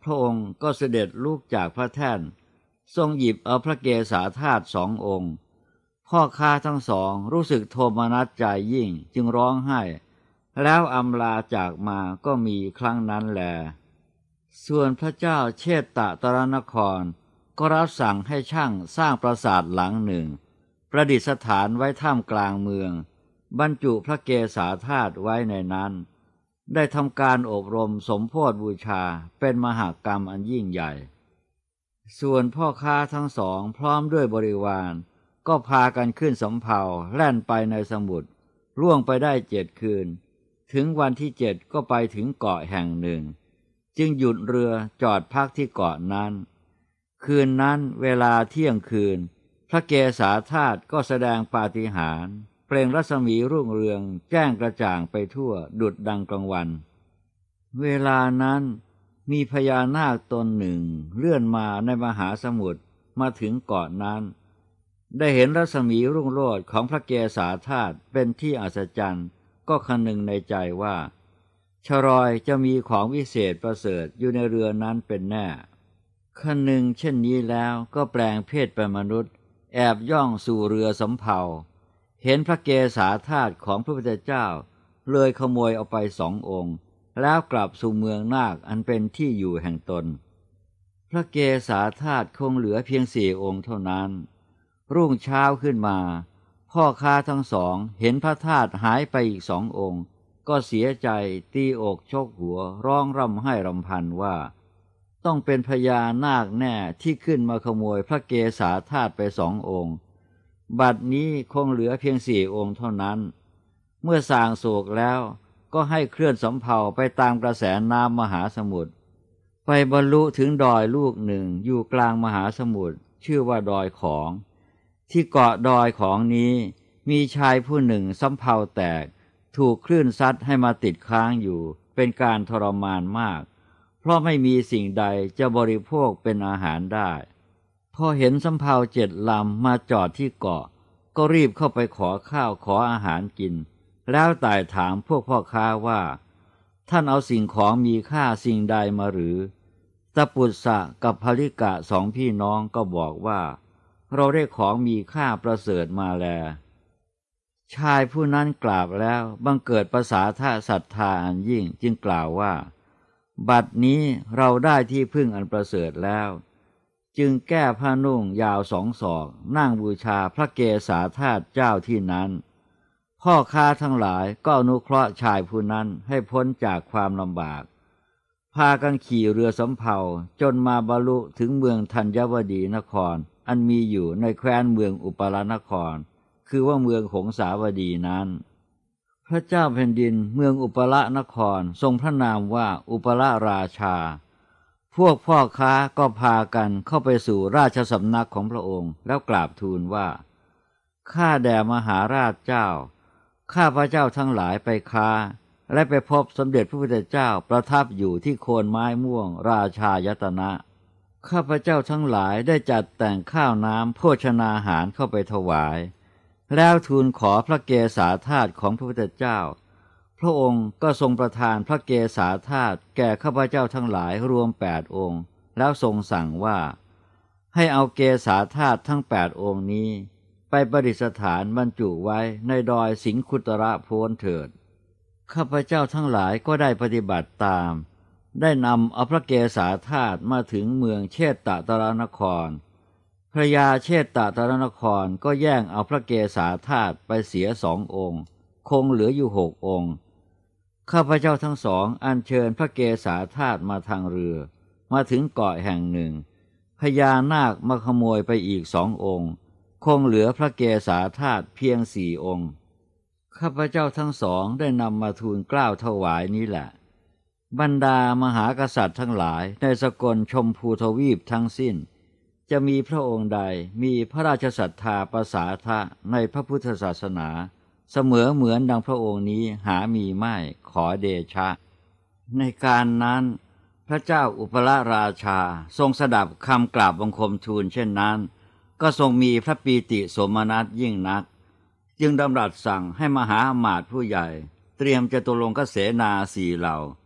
S1: พระองค์ก็เสด็จลุกจากพระแท่นทรงหยิบเอาพระเกศาธาตุ2 องค์พ่อค้าทั้งสองรู้สึกโทมนัสใจยิ่งจึงร้องไห้แล้วอำลาจากมาก็มีครั้งนั้นแลส่วนพระเจ้าเชตตรนครก็รับสั่งให้ช่างสร้างปราสาทหลังหนึ่งประดิษฐานไว้ท่ามกลางเมืองบรรจุพระเกศาธาตุไว้ในนั้นได้ทำการอบรมสมโภชบูชาเป็นมหากรรมอันยิ่งใหญ่ส่วนพ่อค้าทั้งสองพร้อมด้วยบริวารก็พากันขึ้นสำเภาแล่นไปในสมุทรล่วงไปได้7 คืนถึงวันที่7ก็ไปถึงเกาะแห่งหนึ่งจึงหยุดเรือจอดพักที่เกาะนั้นคืนนั้นเวลาเที่ยงคืนพระเกศาธาตุก็แสดงปาฏิหาริย์เปล่งรัศมีรุ่งเรืองแจ้งกระจ่างไปทั่วดุจดังกลางวันเวลานั้นมีพญานาคตนหนึ่งเลื่อนมาในมหาสมุทรมาถึงเกาะนั้นได้เห็นรัศมีรุ่งโรจน์ของพระเกศาธาตุเป็นที่อัศจรรย์ก็คนึงในใจว่าชรอยจะมีของวิเศษประเสริฐอยู่ในเรือนั้นเป็นแน่คนึงเช่นนี้แล้วก็แปลงเพศเป็นมนุษย์แอบย่องสู่เรือสำเภาเห็นพระเกศาธาตุของพระพุทธเจ้าเลยขโมยเอาไป2 องค์แล้วกลับสู่เมืองนาคอันเป็นที่อยู่แห่งตนพระเกศาธาตุคงเหลือเพียง4 องค์เท่านั้นรุ่งเช้าขึ้นมาพ่อค้าทั้งสองเห็นพระธาตุหายไปอีก2 องค์ก็เสียใจตีอกชกหัวร้องร่ำไห้รำพันว่าต้องเป็นพญานาคแน่ที่ขึ้นมาขโมยพระเกศาธาตุไป2 องค์บัดนี้คงเหลือเพียง4 องค์เท่านั้นเมื่อส่างโศกแล้วก็ให้เคลื่อนสำเภาไปตามกระแสน้ำมหาสมุทรไปบรรลุถึงดอยลูกหนึ่งอยู่กลางมหาสมุทรชื่อว่าดอยของที่เกาะดอยของนี้มีชายผู้หนึ่งสำเภาแตกถูกคลื่นซัดให้มาติดค้างอยู่เป็นการทรมานมากเพราะไม่มีสิ่งใดจะบริโภคเป็นอาหารได้พอเห็นสำเภา7 ลำมาจอดที่เกาะก็รีบเข้าไปขอข้าวขออาหารกินแล้วไต่ถามพวกพ่อค้าว่าท่านเอาสิ่งของมีค่าสิ่งใดมาหรือตะปุตสะกับภริกะ2 พี่น้องก็บอกว่าเราได้ของมีค่าประเสริฐมาแลชายผู้นั้นกราบแล้วบังเกิดประสาทะศรัทธาอันยิ่งจึงกล่าวว่าบัดนี้เราได้ที่พึ่งอันประเสริฐแล้วจึงแก้ผ้านุ่งยาว2 ศอกนั่งบูชาพระเกศาธาตุเจ้าที่นั้นพ่อค้าทั้งหลายก็อนุเคราะห์ชายผู้นั้นให้พ้นจากความลำบากพากันขี่เรือสำเภาจนมาบรรลุถึงเมืองธัญวดีนครอันมีอยู่ในแคว้นเมืองอุปรานครคือว่าเมืองหงสาวดีนั้นพระเจ้าแผ่นดินเมืองอุปรานครทรงพระนามว่าอุปราราชาพวกพ่อค้าก็พากันเข้าไปสู่ราชสำนักของพระองค์แล้วกราบทูลว่าข้าแด่มหาราชเจ้าข้าพระเจ้าทั้งหลายไปค้าและไปพบสมเด็จพระพุทธเจ้าประทับอยู่ที่โคนไม้ม่วงราชายตนะข้าพเจ้าทั้งหลายได้จัดแต่งข้าวน้ำโภชนาหารเข้าไปถวายแล้วทูลขอพระเกศาธาตุของพระพุทธเจ้าพระองค์ก็ทรงประทานพระเกศาธาตุแก่ข้าพเจ้าทั้งหลายรวม8 องค์แล้วทรงสั่งว่าให้เอาเกศาธาตุทั้ง8 องค์นี้ไปประดิษฐานบรรจุไว้ในดอยสิงคุตระโพ้นเถิดข้าพเจ้าทั้งหลายก็ได้ปฏิบัติตามได้นำเอาพระเกศาธาตุมาถึงเมืองเชตตรนครพระยาเชตตรนครก็แย่งเอาพระเกศาธาตุไปเสีย2 องค์คงเหลืออยู่6 องค์ข้าพเจ้าทั้งสองอัญเชิญพระเกศาธาตุมาทางเรือมาถึงเกาะแห่งหนึ่งพญานาคมาขโมยไปอีก2 องค์คงเหลือพระเกศาธาตุเพียง4 องค์ข้าพเจ้าทั้งสองได้นำมาทูลเกล้าถวายนี้แหละบรรดามหากษัตริย์ทั้งหลายในสกลชมพูทวีปทั้งสิ้นจะมีพระองค์ใดมีพระราชศรัทธาประสาทะในพระพุทธศาสนาเสมอเหมือนดังพระองค์นี้หามีไม่ขอเดชะในการนั้นพระเจ้าอุปราชาทรงสดับคำกราบบังคมทูลเช่นนั้นก็ทรงมีพระปีติโสมนัสยิ่งนักจึงดำรัสสั่งให้มหาอมาตย์ผู้ใหญ่เตรียมจตุรงคเสนา4 เหล่า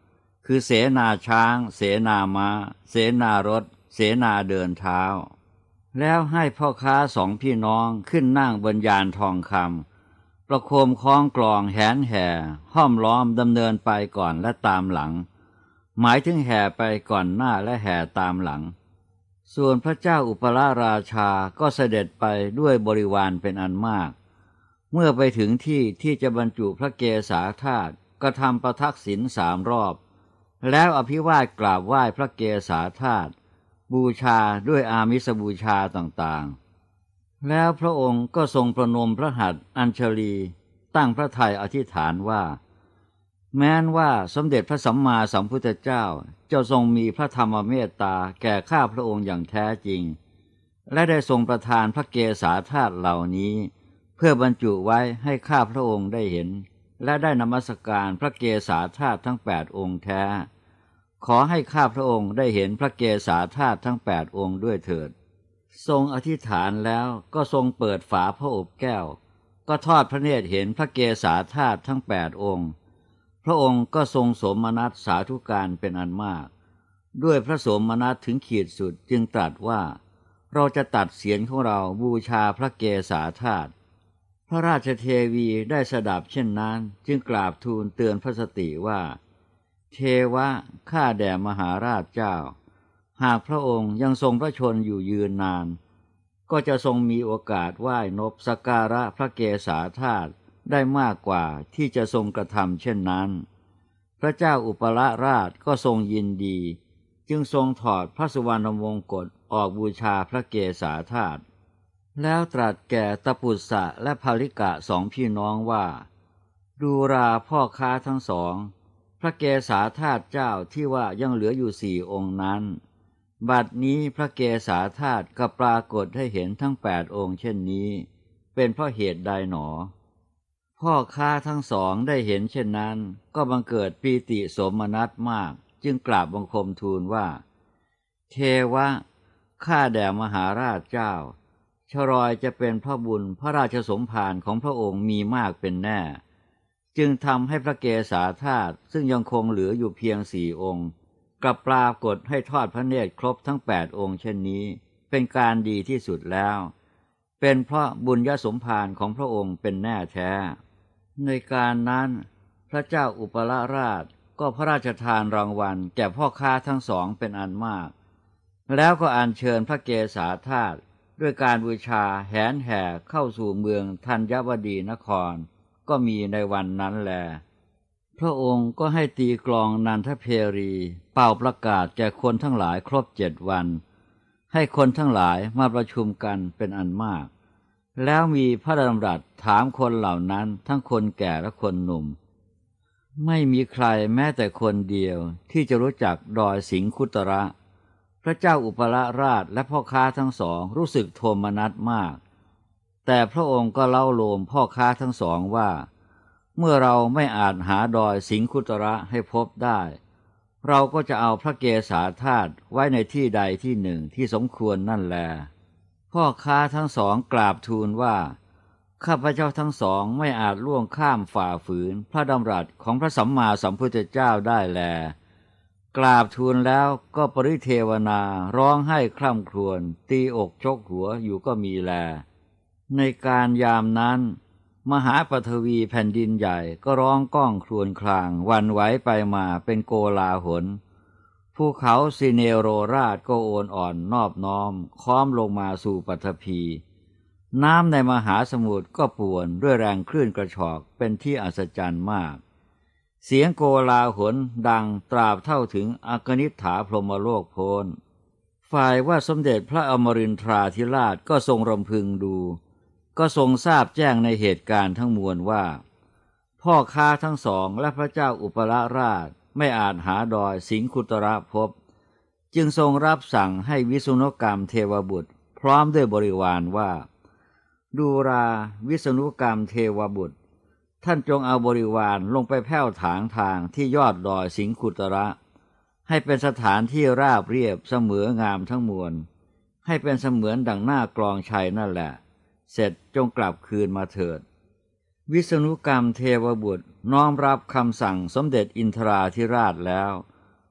S1: คือเสนาช้าง เสนาม้า เสนารถ เสนาเดินเท้าแล้วให้พ่อค้าสองพี่น้องขึ้นนั่งบนยานทองคำประโคมคล้องกลองแหนแห่ห้อมล้อมดำเนินไปก่อนและตามหลังหมายถึงแห่ไปก่อนหน้าและแห่ตามหลังส่วนพระเจ้าอุปราชาก็เสด็จไปด้วยบริวารเป็นอันมากเมื่อไปถึงที่ที่จะบรรจุพระเกศาธาตุก็ทำประทักษิณ3 รอบแล้วอภิวาทกราบไหว้พระเกศาธาตุบูชาด้วยอามิสบูชาต่างๆแล้วพระองค์ก็ทรงประนมพระหัตถ์อัญชลีตั้งพระทัยอธิษฐานว่าแม้นว่าสมเด็จพระสัมมาสัมพุทธเจ้าจะทรงมีพระธรรมเมตตาแก่ข้าพระองค์อย่างแท้จริงและได้ทรงประทานพระเกศาธาตุเหล่านี้เพื่อบรรจุไว้ให้ข้าพระองค์ได้เห็นและได้นมัสการพระเกศาธาตุทั้ง8 องค์แท้ขอให้ข้าพระองค์ได้เห็นพระเกศาธาตุทั้ง8 องค์ด้วยเถิดทรงอธิษฐานแล้วก็ทรงเปิดฝาพระอบแก้วก็ทอดพระเนตรเห็นพระเกศาธาตุทั้ง8 องค์พระองค์ก็ทรงโสมนัสสาธุการเป็นอันมากด้วยพระโสมนัสถึงขีดสุดจึงตรัสว่าเราจะตัดเศียรของเราบูชาพระเกศาธาตุพระราชเทวีได้สดับเช่นนั้นจึงกราบทูลเตือนพระสติว่าเทวะข้าแด่มหาราชเจ้าหากพระองค์ยังทรงพระชนอยู่ยืนนานก็จะทรงมีโอกาสไหว้นบสักการะพระเกศาธาตุได้มากกว่าที่จะทรงกระทำเช่นนั้นพระเจ้าอุปราชก็ทรงยินดีจึงทรงถอดพระสุวรรณมงกุฎออกบูชาพระเกศาธาตุแล้วตรัสแก่ตปุสสะและภริกะ2 พี่น้องว่าดูราพ่อค้าทั้งสองพระเกศาธาตุเจ้าที่ว่ายังเหลืออยู่4 องค์นั้นบัดนี้พระเกศาธาตุก็ปรากฏให้เห็นทั้ง8 องค์เช่นนี้เป็นเพราะเหตุใดหนอพ่อค้าทั้งสองได้เห็นเช่นนั้นก็บังเกิดปีติโสมนัสมากจึงกราบบังคมทูลว่าเทวะข้าแด่มหาราชเจ้าชรอยจะเป็นพระบุญพระราชสมภารของพระองค์มีมากเป็นแน่จึงทำให้พระเกศาธาตุซึ่งยังคงเหลืออยู่เพียง4 องค์กลับปรากฏให้ทอดพระเนตรครบทั้ง8 องค์เช่นนี้เป็นการดีที่สุดแล้วเป็นเพราะบุญยสมภารของพระองค์เป็นแน่แท้ในการนั้นพระเจ้าอุปราชก็พระราชทานรางวัลแก่พ่อค้าทั้งสองเป็นอันมากแล้วก็อัญเชิญพระเกศาธาตุด้วยการบูชาแหนแห่เข้าสู่เมืองธัญวดีนครก็มีในวันนั้นแลพระองค์ก็ให้ตีกลองนันทเพรีเป่าประกาศแก่คนทั้งหลายครบ7 วันให้คนทั้งหลายมาประชุมกันเป็นอันมากแล้วมีพระดำรัสถามคนเหล่านั้นทั้งคนแก่และคนหนุ่มไม่มีใครแม้แต่คนเดียวที่จะรู้จักดอยสิงคุตระพระเจ้าอุปราชและพ่อค้าทั้งสองรู้สึกโทมนัสมากแต่พระองค์ก็เล่าโลมพ่อค้าทั้งสองว่าเมื่อเราไม่อาจหาดอยสิงคุตระให้พบได้เราก็จะเอาพระเกศาธาตุไว้ในที่ใดที่หนึ่งที่สมควรนั่นแลพ่อค้าทั้งสองกราบทูลว่าข้าพเจ้าทั้งสองไม่อาจล่วงข้ามฝ่าฝืนพระดำรัสของพระสัมมาสัมพุทธเจ้าได้แลกราบทูลแล้วก็ปริเทวนาร้องไห้คร่ำครวญตีอกชกหัวอยู่ก็มีแลในการยามนั้นมหาปฐวีแผ่นดินใหญ่ก็ร้องก้องครวญครางหวั่นไหวไปมาเป็นโกลาหลภูเขาซิเนโรราชก็โอนอ่อนนอบน้อมค้อมลงมาสู่ปฐพีน้ำในมหาสมุทรก็ป่วนด้วยแรงคลื่นกระชอกเป็นที่อัศจรรย์มากเสียงโกลาหลดังตราบเท่าถึงอกนิษฐาพรหมโลกโพ้นฝ่ายว่าสมเด็จพระอมรินทราธิราชก็ทรงรำพึงดูก็ทรงทราบแจ้งในเหตุการณ์ทั้งมวลว่าพ่อค้าทั้งสองและพระเจ้าอุปราชไม่อาจหาดอยสิงคุตระพบจึงทรงรับสั่งให้วิษณุกรรมเทวบุตรพร้อมด้วยบริวารว่าดูราวิษณุกรรมเทวบุตรท่านจงเอาบริวารลงไปแผ่วถางทางที่ยอดดอยสิงคุตระให้เป็นสถานที่ราบเรียบเสมองามทั้งมวลให้เป็นเสมือนดังหน้ากลองชัยนั่นแหละเสร็จจงกลับคืนมาเถิดวิษณุกรรมเทวบุตรน้อมรับคำสั่งสมเด็จอินทราธิราชแล้ว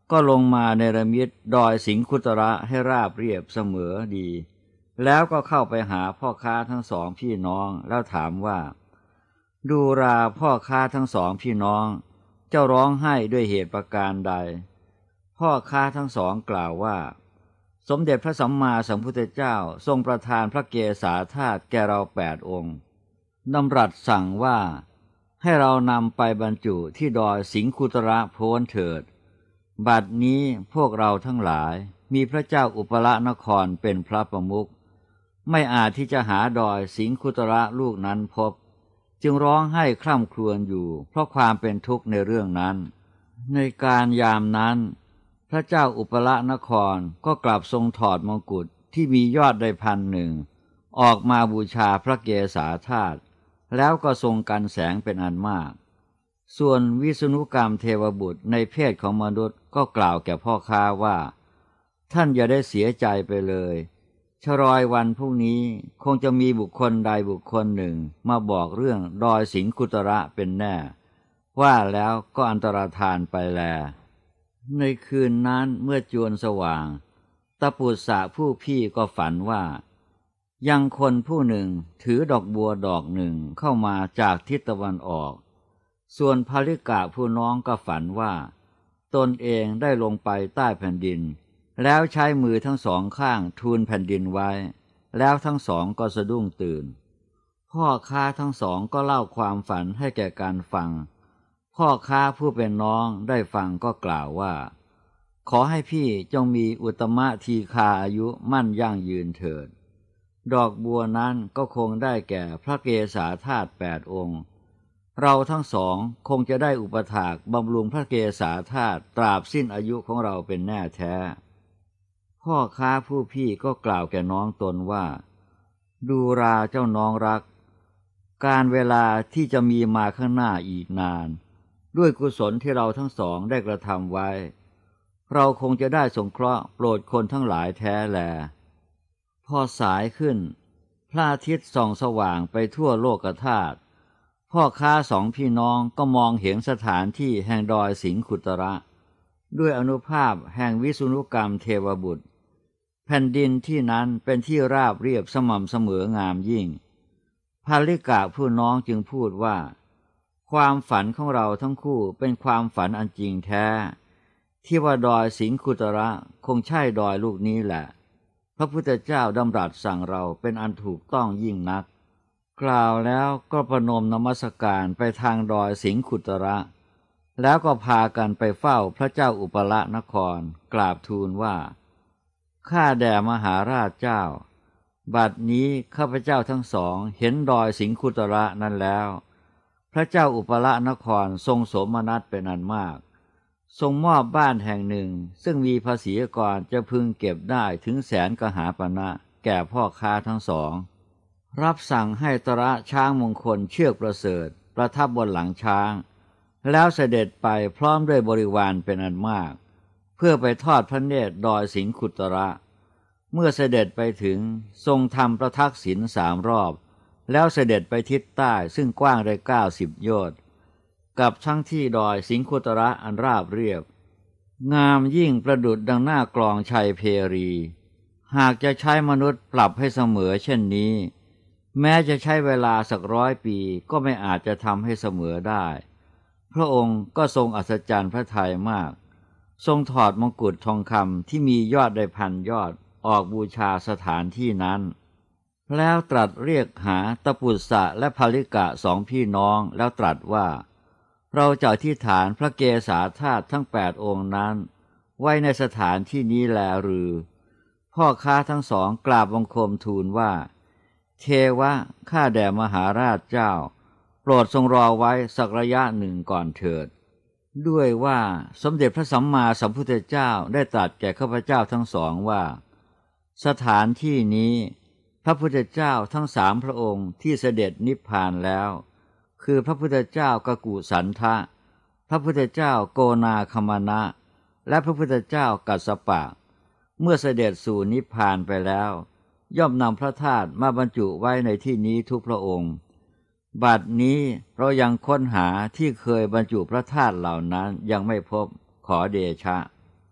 S1: ก็ลงมาเนรมิตดอยสิงคุตระให้ราบเรียบเสมอดีแล้วก็เข้าไปหาพ่อค้าทั้งสองพี่น้องแล้วถามว่าดูราพ่อค้าทั้งสองพี่น้องเจ้าร้องไห้ด้วยเหตุประการใดพ่อค้าทั้งสองกล่าวว่าสมเด็จพระสัมมาสัมพุทธเจ้าทรงประทานพระเกศาธาตุแก่เรา8 องค์ดำรัสสั่งว่าให้เรานำไปบรรจุที่ดอยสิงคุตระโพ้นเถิดบัดนี้พวกเราทั้งหลายมีพระเจ้าอุปละนครเป็นพระประมุขไม่อาจที่จะหาดอยสิงคุตระลูกนั้นพบจึงร้องไห้คร่ำครวญอยู่เพราะความเป็นทุกข์ในเรื่องนั้นในการยามนั้นพระเจ้าอุปละนครก็กลับทรงถอดมงกุฎที่มียอดได้1,000ออกมาบูชาพระเกศาธาตุแล้วก็ทรงกันแสงเป็นอันมากส่วนวิษณุกรรมเทวบุตรในเพศของมนุษย์ก็กล่าวแก่พ่อค้าว่าท่านอย่าได้เสียใจไปเลยชรอยวันพรุ่งนี้คงจะมีบุคคลใดบุคคลหนึ่งมาบอกเรื่องดอยสิงคุตระเป็นแน่ว่าแล้วก็อันตรธานไปแลในคืนนั้นเมื่อจวนสว่างตปุสสะผู้พี่ก็ฝันว่ายังคนผู้หนึ่งถือดอกบัวดอกหนึ่งเข้ามาจากทิศตะวันออกส่วนภริกะผู้น้องก็ฝันว่าตนเองได้ลงไปใต้แผ่นดินแล้วใช้มือทั้งสองข้างทูลแผ่นดินไว้แล้วทั้งสองก็สะดุ้งตื่นพ่อค้าทั้งสองก็เล่าความฝันให้แก่การฟังพ่อค้าผู้เป็นน้องได้ฟังก็กล่าวว่าขอให้พี่จงมีอุตตมะทีฆาอายุมั่นยั่งยืนเถิดดอกบัวนั้นก็คงได้แก่พระเกศาธาตุ8 องค์เราทั้งสองคงจะได้อุปถากบำรุงพระเกศาธาตุตราบสิ้นอายุของเราเป็นแน่แท้พ่อค้าผู้พี่ก็กล่าวแก่น้องตนว่าดูราเจ้าน้องรักการเวลาที่จะมีมาข้างหน้าอีกนานด้วยกุศลที่เราทั้งสองได้กระทำไว้เราคงจะได้สงเคราะห์โปรดคนทั้งหลายแท้แลพอสายขึ้นพระอาทิตย์ส่องสว่างไปทั่วโลกธาตุพ่อค้าสองพี่น้องก็มองเห็นสถานที่แห่งดอยสิงคุตระด้วยอานุภาพแห่งวิษณุกรรมเทวบุตรแผ่นดินที่นั้นเป็นที่ราบเรียบสม่ำเสมองามยิ่งภริกะผู้น้องจึงพูดว่าความฝันของเราทั้งคู่เป็นความฝันอันจริงแท้ที่ว่าดอยสิงคุตระคงใช่ดอยลูกนี้แหละพระพุทธเจ้าดำรัสสั่งเราเป็นอันถูกต้องยิ่งนักกล่าวแล้วก็ประนมนมัสการไปทางดอยสิงคุตระแล้วก็พากันไปเฝ้าพระเจ้าอุปละนครกราบทูลว่าข้าแด่มหาราชเจ้าบัดนี้ข้าพเจ้าทั้งสองเห็นดอยสิงคุตระนั้นแล้วพระเจ้าอุปละนครทรงโสมนัสเป็นอันมากทรงมอบบ้านแห่งหนึ่งซึ่งมีภาษีกรจะพึงเก็บได้ถึง100,000 กหาปณะแก่พ่อค้าทั้งสองรับสั่งให้ตระช้างมงคลเชือกประเสริฐประทับบนหลังช้างแล้วเสด็จไปพร้อมด้วยบริวารเป็นอันมากเพื่อไปทอดพระเนตรดอยสิงคุตระเมื่อเสด็จไปถึงทรงทำประทักษิณ3 รอบแล้วเสด็จไปทิศใต้ซึ่งกว้างได้90 โยชน์กับทั้งที่ดอยสิงคุตระอันราบเรียบงามยิ่งประดุจดังหน้ากลองชัยเพรีหากจะใช้มนุษย์ปรับให้เสมอเช่นนี้แม้จะใช้เวลาสัก100 ปีก็ไม่อาจจะทำให้เสมอได้พระองค์ก็ทรงอัศจรรย์พระทัยมากทรงถอดมงกุฎทองคำที่มียอดได้1,000 ยอดออกบูชาสถานที่นั้นแล้วตรัสเรียกหาตปุสสะและภริกะ2 พี่น้องแล้วตรัสว่าเราจะอธิษฐานพระเกศาธาตุทั้ง8 องค์นั้นไว้ในสถานที่นี้แลหรือพ่อค้าทั้งสองกราบบังคมทูลว่าเทวะข้าแด่มหาราชเจ้าโปรดทรงรอไว้สักระยะหนึ่งก่อนเถิดด้วยว่าสมเด็จพระสัมมาสัมพุทธเจ้าได้ตรัสแก่ข้าพเจ้าทั้งสองว่าสถานที่นี้พระพุทธเจ้าทั้ง3 พระองค์ที่เสด็จนิพพานแล้วคือพระพุทธเจ้ากักุสันทะพระพุทธเจ้าโกนาคมนะและพระพุทธเจ้ากัสสปะเมื่อเสด็จสู่นิพพานไปแล้วย่อมนำพระธาตุมาบรรจุไว้ในที่นี้ทุกพระองค์บัดนี้เรายังค้นหาที่เคยบรรจุพระธาตุเหล่านั้นยังไม่พบขอเดชะ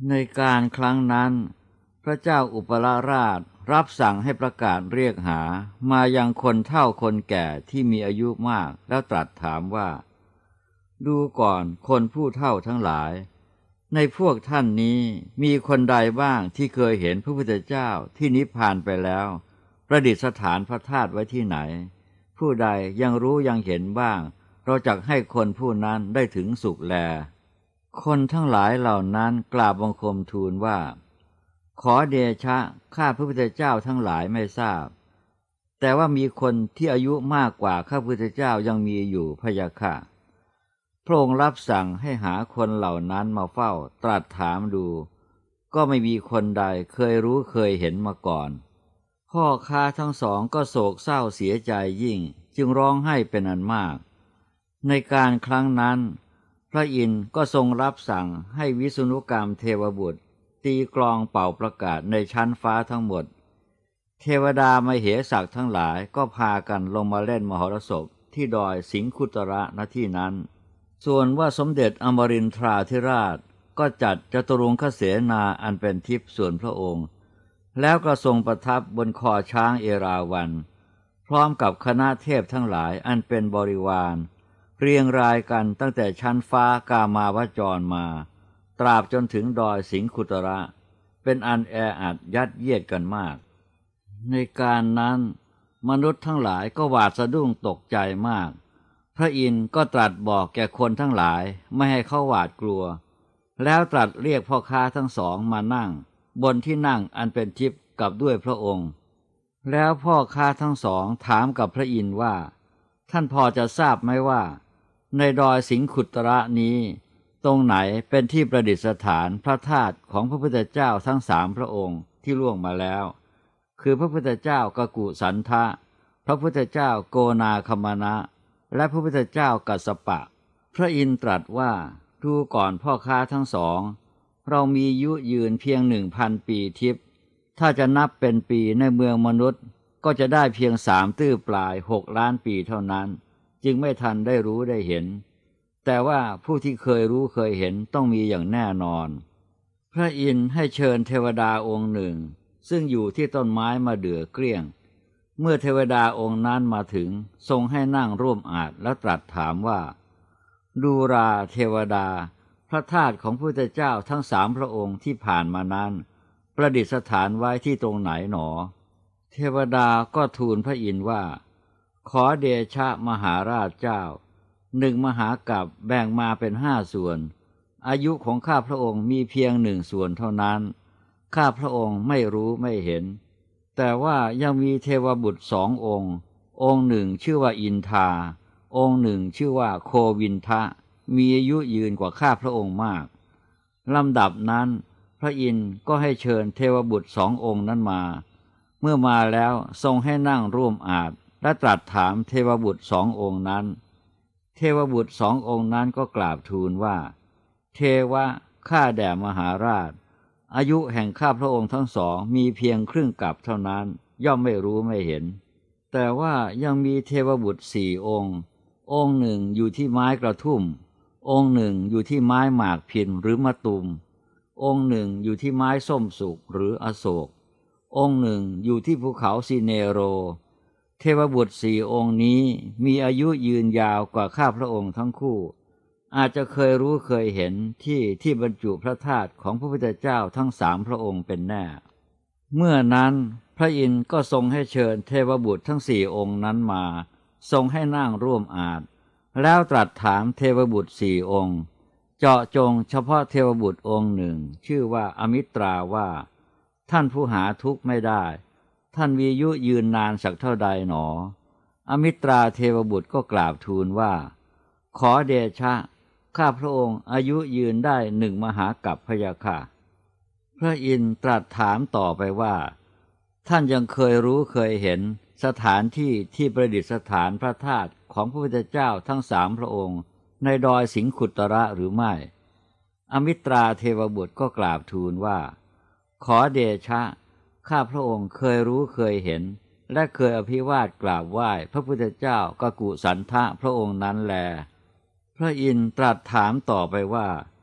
S1: ในการครั้งนั้นพระเจ้าอุปราชรับสั่งให้ประกาศเรียกหามายังคนเฒ่าคนแก่ที่มีอายุมากแล้วตรัสถามว่าดูก่อนคนผู้เฒ่าทั้งหลายในพวกท่านนี้มีคนใดบ้างที่เคยเห็นพระพุทธเจ้าที่นิพพานไปแล้วประดิษฐานพระธาตุไว้ที่ไหนผู้ใดยังรู้ยังเห็นบ้างเราจักให้คนผู้นั้นได้ถึงสุขแลคนทั้งหลายเหล่านั้นกราบบังคมทูลว่าขอเดชะข้าพระพุทธเจ้าทั้งหลายไม่ทราบแต่ว่ามีคนที่อายุมากกว่าข้าพระพุทธเจ้ายังมีอยู่พะยะค่ะพระองค์รับสั่งให้หาคนเหล่านั้นมาเฝ้าตรัสถามดูก็ไม่มีคนใดเคยรู้เคยเห็นมาก่อนพ่อค้าทั้งสองก็โศกเศร้าเสียใจยิ่งจึงร้องไห้เป็นอันมากในการครั้งนั้นพระอินทร์ก็ทรงรับสั่งให้วิษณุกรรมเทวบุตรตีกลองเป่าประกาศในชั้นฟ้าทั้งหมดเทวดามเหสักทั้งหลายก็พากันลงมาเล่นมหรสพที่ดอยสิงคุตระณที่นั้นส่วนว่าสมเด็จอมรินทราธิราชก็จัดจตุรงคเสนาอันเป็นทิพย์ส่วนพระองค์แล้วก็ทรงประทับบนคอช้างเอราวัณพร้อมกับคณะเทพทั้งหลายอันเป็นบริวารเรียงรายกันตั้งแต่ชั้นฟ้ากามาวจรมาตราบจนถึงดอยสิงคุตระเป็นอันแออัดยัดเยียดกันมากในการนั้นมนุษย์ทั้งหลายก็หวาดสะดุ้งตกใจมากพระอินทร์ก็ตรัสบอกแก่คนทั้งหลายไม่ให้เขาหวาดกลัวแล้วตรัสเรียกพ่อค้าทั้งสองมานั่งบนที่นั่งอันเป็นทิพย์กับด้วยพระองค์แล้วพ่อค้าทั้งสองถามกับพระอินทร์ว่าท่านพอจะทราบไหมว่าในดอยสิงคุตระนี้ตรงไหนเป็นที่ประดิษฐานพระธาตุของพระพุทธเจ้าทั้งสามพระองค์ที่ล่วงมาแล้วคือพระพุทธเจ้ากกุสันทะพระพุทธเจ้าโกนาคมนะและพระพุทธเจ้ากัสสปะพระอินทร์ตรัสว่าดูก่อนพ่อค้าทั้งสองเรามียุยืนเพียง1,000 ปีทิพย์ถ้าจะนับเป็นปีในเมืองมนุษย์ก็จะได้เพียง3 ตื้อปลาย6 ล้านปีเท่านั้นจึงไม่ทันได้รู้ได้เห็นแต่ว่าผู้ที่เคยรู้เคยเห็นต้องมีอย่างแน่นอนพระอินทร์ให้เชิญเทวดาองค์หนึ่งซึ่งอยู่ที่ต้นไม้มาเดือเกลี้ยงเมื่อเทวดาองค์นั้นมาถึงทรงให้นั่งร่วมอาสน์แล้วตรัสถามว่าดูราเทวดาพระธาตุของพระพุทธเจ้าทั้งสามพระองค์ที่ผ่านมานั้นประดิษฐานไว้ที่ตรงไหนหนอเทวดาก็ทูลพระอินทร์ว่าขอเดชะมหาราชเจ้า1 มหากัปแบ่งมาเป็น5 ส่วนอายุของข้าพระองค์มีเพียง1 ส่วนเท่านั้นข้าพระองค์ไม่รู้ไม่เห็นแต่ว่ายังมีเทวบุตร2 องค์องค์หนึ่งชื่อว่าอินทาองค์หนึ่งชื่อว่าโควินทะมีอายุยืนกว่าข้าพระองค์มากลำดับนั้นพระอินทร์ก็ให้เชิญเทวบุตร2 องค์นั้นมาเมื่อมาแล้วทรงให้นั่งร่วมอาสน์และตรัสถามเทวบุตร2 องค์นั้นเทวบุตร2 องค์นั้นก็กราบทูลว่าเทวะข้าแด่มหาราชอายุแห่งข้าพระองค์ทั้งสองมีเพียงครึ่งกัปเท่านั้นย่อมไม่รู้ไม่เห็นแต่ว่ายังมีเทวบุตร4 องค์องค์หนึ่งอยู่ที่ไม้กระทุ่มองค์หนึ่งอยู่ที่ไม้หมากพินหรือมะตุมองค์หนึ่งอยู่ที่ไม้ส้มสุกหรืออโศกองค์หนึ่งอยู่ที่ภูเขาซิเนโรเทวบุตร4 องค์นี้มีอายุยืนยาวกว่าข้าพระองค์ทั้งคู่อาจจะเคยรู้เคยเห็นที่บรรจุพระธาตุของพระพุทธเจ้าทั้ง3 พระองค์เป็นแน่เมื่อนั้นพระอินทร์ก็ทรงให้เชิญเทวบุตรทั้ง4 องค์นั้นมาทรงให้นั่งร่วมอาสน์แล้วตรัสถามเทวบุตร4 องค์เจาะจงเฉพาะเทวบุตรองค์หนึ่งชื่อว่าอมิตราว่าท่านผู้หาทุกข์ไม่ได้ท่านมีอายุยืนนานสักเท่าใดหนออมิตราเทวบุตรก็กราบทูลว่าขอเดชะข้าพระองค์อายุยืนได้1 มหากัปพะยะค่ะพระอินทร์ตรัสถามต่อไปว่าท่านยังเคยรู้เคยเห็นสถานที่ประดิษฐานพระธาตุของพระพุทธเจ้าทั้ง3 พระองค์ในดอยสิงคุตระหรือไม่อมิตราเทวบุตรก็กราบทูลว่าขอเดชะข้าพระองค์เคยรู้เคยเห็นและเคยอภิวาทกราบไหว้พระพุทธเจ้ากกุสันทะพระองค์นั้นแลพระอินทร์ตรัสถามต่อไปว่า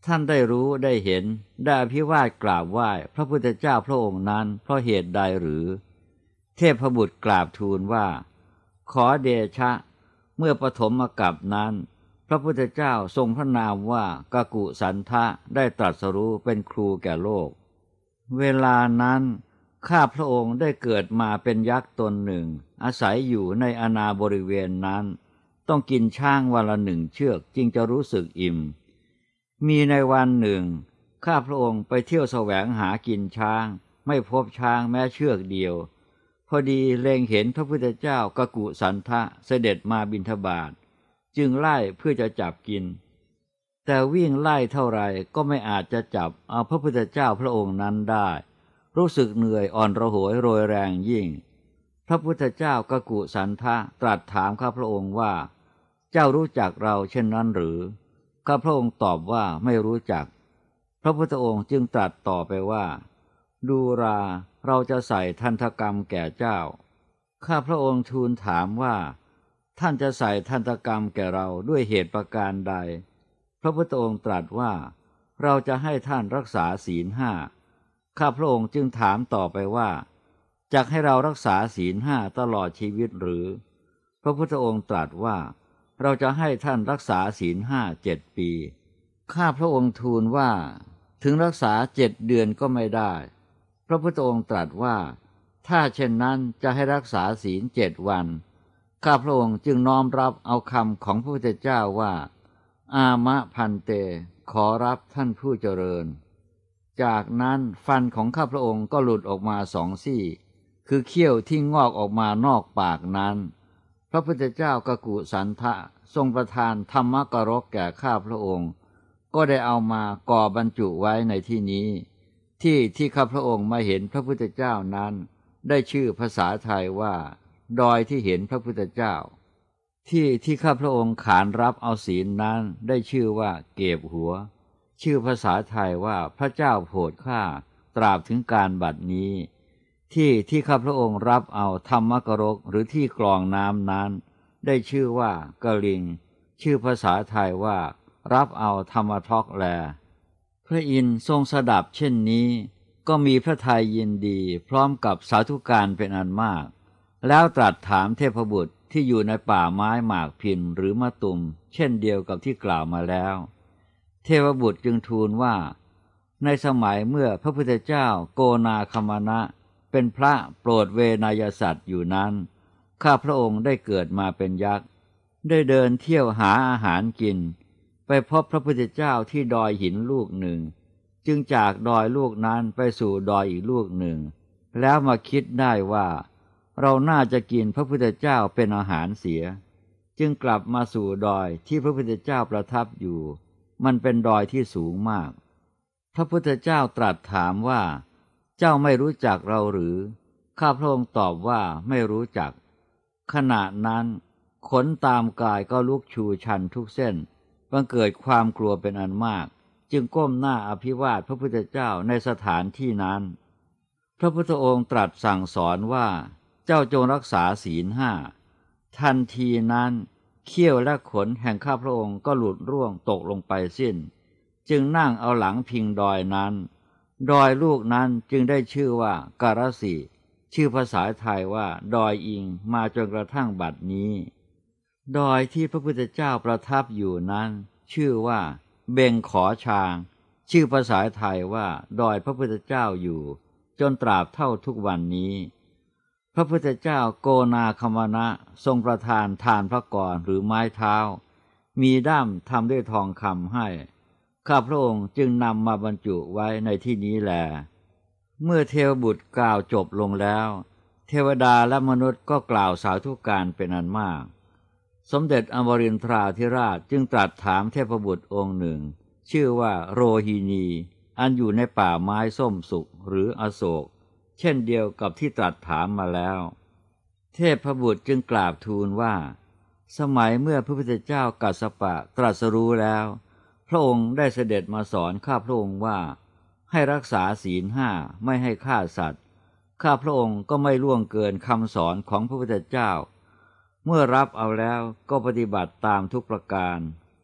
S1: ท่านได้รู้ได้เห็นได้อภิวาทกราบไหว้พระพุทธเจ้าพระองค์นั้นเพราะเหตุใดหรือเทพบุตรกราบทูลว่าขอเดชะเมื่อปฐมกัปนั้นพระพุทธเจ้าทรงพระนามว่ากกุสันทะได้ตรัสรู้เป็นครูแก่โลกเวลานั้นข้าพระองค์ได้เกิดมาเป็นยักษ์ตนหนึ่งอาศัยอยู่ในอาณาบริเวณนั้นต้องกินช้างวันละ1 เชือกจึงจะรู้สึกอิ่มมีในวันหนึ่งข้าพระองค์ไปเที่ยวแสวงหากินช้างไม่พบช้างแม้เชือกเดียวพอดีเล็งเห็นพระพุทธเจ้ากกุสันทะเสด็จมาบิณฑบาตจึงไล่เพื่อจะจับกินแต่วิ่งไล่เท่าไรก็ไม่อาจจะจับเอาพระพุทธเจ้าพระองค์นั้นได้รู้สึกเหนื่อยอ่อนระหวยโรยแรงยิ่งพระพุทธเจ้ากกุสันทะตรัสถามข้าพระองค์ว่าเจ้ารู้จักเราเช่นนั้นหรือข้าพระองค์ตอบว่าไม่รู้จักพระพุทธองค์จึงตรัสต่อไปว่าดูราเราจะใส่ทันตกรรมแก่เจ้าข้าพระองค์ทูลถามว่าท่านจะใส่ทันตกรรมแก่เราด้วยเหตุประการใดพระพุทธองค์ตรัสว่าเราจะให้ท่านรักษาศีล 5ข้าพระองค์จึงถามต่อไปว่าจักให้เรารักษาศีล 5ตลอดชีวิตหรือพระพุทธองค์ตรัสว่าเราจะให้ท่านรักษาศีล 5 7 ปีข้าพระองค์ทูลว่าถึงรักษา7 เดือนก็ไม่ได้พระพุทธองค์ตรัสว่าถ้าเช่นนั้นจะให้รักษาศีล 7 วันข้าพระองค์จึงน้อมรับเอาคำของพระพุทธเจ้าว่าอามะพันเตขอรับท่านผู้เจริญจากนั้นฟันของข้าพระองค์ก็หลุดออกมา2 ซี่คือเขี้ยวที่งอกออกมานอกปากนั้นพระพุทธเจ้ากกุสันทะทรงประทานธรรมกรกแก่ข้าพระองค์ก็ได้เอามาก่อบรรจุไว้ในที่นี้ที่ข้าพระองค์มาเห็นพระพุทธเจ้านั้นได้ชื่อภาษาไทยว่าดอยที่เห็นพระพุทธเจ้าที่ข้าพระองค์ขานรับเอาศีลนั้นได้ชื่อว่าเก็บหัวชื่อภาษาไทยว่าพระเจ้าโปรดข้าตราบถึงการบัดนี้ที่ข้าพระองค์รับเอาธรรมกรกหรือที่กรองน้ำนั้นได้ชื่อว่ากลิงชื่อภาษาไทยว่ารับเอาธรรมทอกแลพระอินทร์ทรงสดับเช่นนี้ก็มีพระทัยยินดีพร้อมกับสาธุการเป็นอันมากแล้วตรัสถามเทพบุตรที่อยู่ในป่าไม้หมากพินหรือมะตุมเช่นเดียวกับที่กล่าวมาแล้วเทพบุตรจึงทูลว่าในสมัยเมื่อพระพุทธเจ้าโกนาคมนะเป็นพระโปรดเวนยสัตว์อยู่นั้นข้าพระองค์ได้เกิดมาเป็นยักษ์ได้เดินเที่ยวหาอาหารกินไปพบพระพุทธเจ้าที่ดอยหินลูกหนึ่งจึงจากดอยลูกนั้นไปสู่ดอยอีกลูกหนึ่งแล้วมาคิดได้ว่าเราน่าจะกินพระพุทธเจ้าเป็นอาหารเสียจึงกลับมาสู่ดอยที่พระพุทธเจ้าประทับอยู่มันเป็นดอยที่สูงมากพระพุทธเจ้าตรัสถามว่าเจ้าไม่รู้จักเราหรือข้าพระองค์ตอบว่าไม่รู้จักขณะนั้นขนตามกายก็ลุกชูชันทุกเส้นบังเกิดความกลัวเป็นอันมากจึงก้มหน้าอภิวาทพระพุทธเจ้าในสถานที่นั้นพระพุทธองค์ตรัสสั่งสอนว่าเจ้าจงรักษาศีล 5ทันทีนั้นเขี้ยวและขนแห่งข้าพระองค์ก็หลุดร่วงตกลงไปสิ้นจึงนั่งเอาหลังพิงดอยนั้นดอยลูกนั้นจึงได้ชื่อว่าการสิชื่อภาษาไทยว่าดอยอิงมาจนกระทั่งบัดนี้ดอยที่พระพุทธเจ้าประทับอยู่นั้นชื่อว่าเบงขอชางชื่อภาษาไทยว่าดอยพระพุทธเจ้าอยู่จนตราบเท่าทุกวันนี้พระพุทธเจ้าโกนาคมนะทรงประทานทานพระกรหรือไม้เท้ามีด้ามทำด้วยทองคำให้ข้าพระองค์จึงนำมาบรรจุไว้ในที่นี้แลเมื่อเทวบุตรกล่าวจบลงแล้วเทวดาและมนุษย์ก็กล่าวสาธุการเป็นอันมากสมเด็จอมรินทราธิราชจึงตรัสถามเทพบุตรองค์หนึ่งชื่อว่าโรหินีอันอยู่ในป่าไม้ส้มสุกหรืออโศกเช่นเดียวกับที่ตรัสถามมาแล้วเทพบุตรจึงกราบทูลว่าสมัยเมื่อพระพุทธเจ้ากัสสปะตรัสรู้แล้วพระองค์ได้เสด็จมาสอนข้าพระองค์ว่าให้รักษาศีล 5ไม่ให้ฆ่าสัตว์ข้าพระองค์ก็ไม่ล่วงเกินคำสอนของพระพุทธเจ้าเมื่อรับเอาแล้วก็ปฏิบัติตามทุกประการ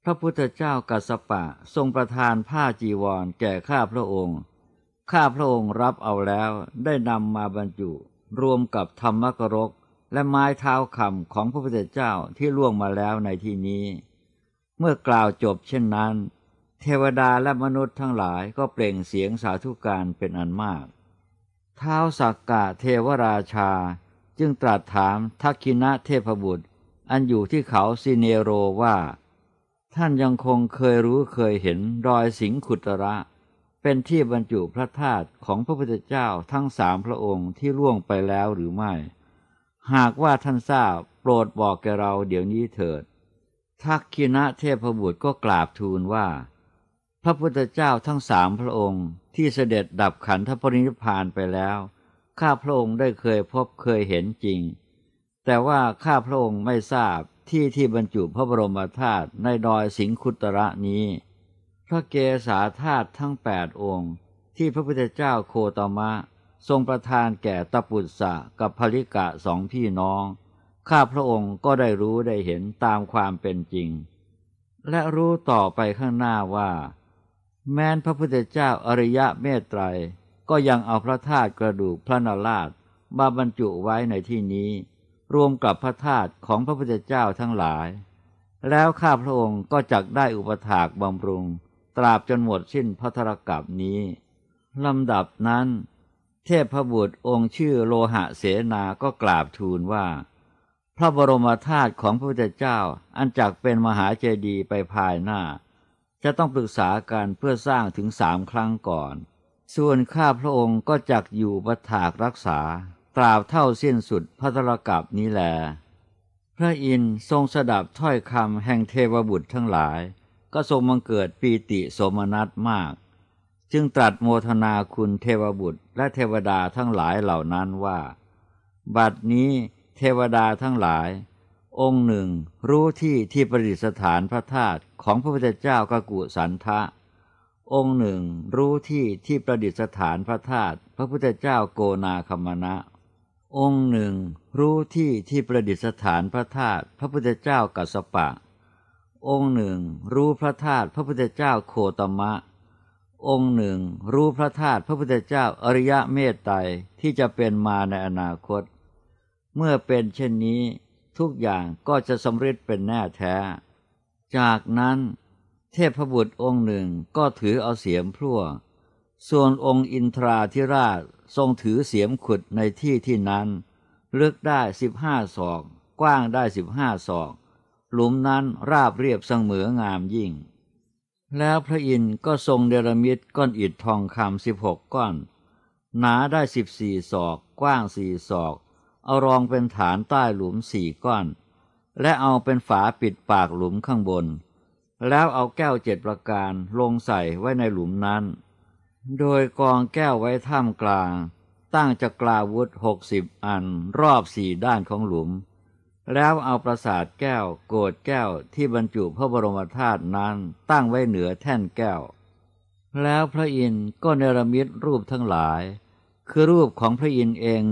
S1: พระพุทธเจ้ากัสสปะทรงประทานผ้าจีวรแก่ข้าพระองค์ข้าพระองค์รับเอาแล้วได้นำมาบรรจุรวมกับธรรมกรกและไม้เท้าคำของพระพุทธเจ้าที่ล่วงมาแล้วในที่นี้เมื่อกล่าวจบเช่นนั้นเทวดาและมนุษย์ทั้งหลายก็เปล่งเสียงสาธุการเป็นอันมากท้าวสักกะเทวราชาจึงตรัสถามทักขินะเทพบุตรอันอยู่ที่เขาซิเนโรว่าท่านยังคงเคยรู้เคยเห็นรอยสิงขุตระเป็นที่บรรจุพระธาตุของพระพุทธเจ้าทั้ง3 พระองค์ที่ล่วงไปแล้วหรือไม่หากว่าท่านทราบโปรดบอกแก่เราเดี๋ยวนี้เถิดทักขินะเทพบุตรก็กราบทูลว่าพระพุทธเจ้าทั้ง3 พระองค์ที่เสด็จดับขันธปรินิพพานไปแล้วข้าพระองค์ได้เคยพบเคยเห็นจริงแต่ว่าข้าพระองค์ไม่ทราบที่บรรจุพระบรมธาตุในดอยสิงขุตระนี้พระเกศาธาตุทั้ง8 องค์ที่พระพุทธเจ้าโคตมะทรงประทานแก่ตปุสสะกับภริกะ2 พี่น้องข้าพระองค์ก็ได้รู้ได้เห็นตามความเป็นจริงและรู้ต่อไปข้างหน้าว่าแม้นพระพุทธเจ้าอริยเมตไตรก็ยังเอาพระธาตุกระดูกพระนราชมาบรรจุไว้ในที่นี้รวมกับพระธาตุของพระพุทธเจ้าทั้งหลายแล้วข้าพระองค์ก็จักได้อุปถากบำรุงตราบจนหมดสิ้นพระธรกัปนี้ลำดับนั้นเทพบุตรองค์ชื่อโลหะเสนาก็กราบทูลว่าพระบรมธาตุของพระพุทธเจ้าอันจักเป็นมหาเจดีย์ไปภายหน้าจะต้องปรึกษากันเพื่อสร้างถึง3 ครั้งก่อนส่วนข้าพระองค์ก็จักอยู่อุปถากรักษาตราบเท่าสิ้นสุดพระธรกัปนี้แลพระอินทร์ทรงสดับถ้อยคำแห่งเทวบุตรทั้งหลายก็ทรงบังเกิดปีติโสมนัสมากจึงตรัสโมทนาคุณเทวบุตรและเทวดาทั้งหลายเหล่านั้นว่าบัดนี้เทวดาทั้งหลายองค์หนึ่งรู้ที่ประดิษฐานพระธาตุของพระพุทธเจ้ากกุสันทะองค์หนึ่งรู้ที่ประดิษฐานพระธาตุพระพุทธเจ้าโกนาคัมมนะองค์หนึ่งรู้ที่ประดิษฐานพระธาตุพระพุทธเจ้ากัสสปะองค์หนึ่งรู้พระธาตุพระพุทธเจ้าโคตมะองค์หนึ่งรู้พระธาตุพระพุทธเจ้าอริยเมตไตรที่จะเป็นมาในอนาคตเมื่อเป็นเช่นนี้ทุกอย่างก็จะสำเร็จเป็นแน่แท้จากนั้นเทพบุตรองค์หนึ่งก็ถือเอาเสียมพลั่วส่วนองค์อินทราธิราชทรงถือเสียมขุดในที่นั้นลึกได้15 ศอกกว้างได้15 ศอกหลุมนั้นราบเรียบเสมองามยิ่งแล้วพระอินทร์ก็ทรงเนรมิตก้อนอิฐทองคำ16 ก้อนหนาได้14 ศอกกว้าง4 ศอกเอารองเป็นฐานใต้หลุม4 ก้อนและเอาเป็นฝาปิดปากหลุมข้างบนแล้วเอาแก้ว7 ประการลงใส่ไว้ในหลุมนั้นโดยกองแก้วไว้ท่ามกลางตั้งจักราวุธ60 อันรอบ4 ด้านของหลุมแล้วเอาปราสาทแก้วโกฏแก้วที่บรรจุพระบรมธาตุนั้นตั้งไว้เหนือแท่นแก้วแล้วพระอินทร์ก็เนรมิตรูปทั้งหลายคือรูปของพระอินทร์เอง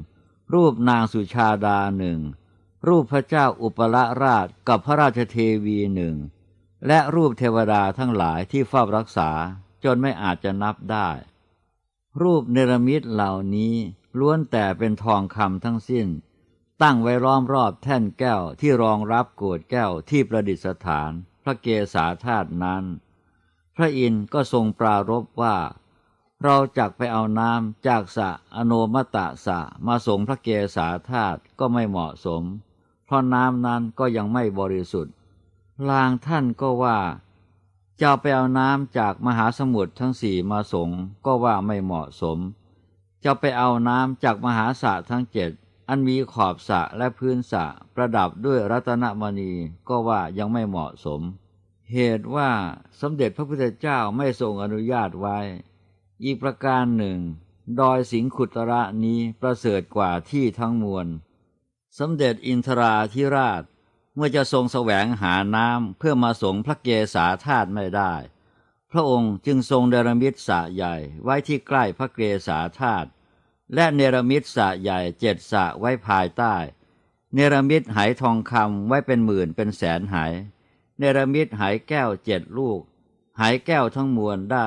S1: 1รูปนางสุชาดา1รูปพระเจ้าอุปละราชกับพระราชเทวี1และรูปเทวดาทั้งหลายที่เฝ้ารักษาจนไม่อาจจะนับได้รูปเนรมิตเหล่านี้ล้วนแต่เป็นทองคำทั้งสิ้นตั้งไว้ล้อมรอบแท่นแก้วที่รองรับโกฏแก้วที่ประดิษฐานพระเกศาธาตุนั้นพระอินทร์ก็ทรงปรารภว่าเราจักไปเอาน้ำจากสระอโนมตะสระมาส่งพระเกศาธาตุก็ไม่เหมาะสมเพราะน้ำนั้นก็ยังไม่บริสุทธิ์ลางท่านก็ว่าจะไปเอาน้ำจากมหาสมุทรทั้ง4มาส่งก็ว่าไม่เหมาะสมจะไปเอาน้ำจากมหาสระทั้ง7อันมีขอบสระและพื้นสระประดับด้วยรัตนมณีก็ว่ายังไม่เหมาะสมเหตุว่าสมเด็จพระพุทธเจ้าไม่ทรงอนุญาตไว้อีกประการหนึ่งดอยสิงขุตระนี้ประเสริฐกว่าที่ทั้งมวลสมเด็จอินทราธิราชเมื่อจะทรงแสวงหาน้ำเพื่อมาส่งพระเกศาธาตุไม่ได้พระองค์จึงทรงเนรมิตสระใหญ่ไว้ที่ใกล้พระเกศาธาตุและเนรมิตสระใหญ่7 สระไว้ภายใต้เนรมิตไหทองคำไว้เป็นหมื่นเป็นแสนไหเนรมิตหายแก้ว7 ลูกหายแก้วทั้งมวลได้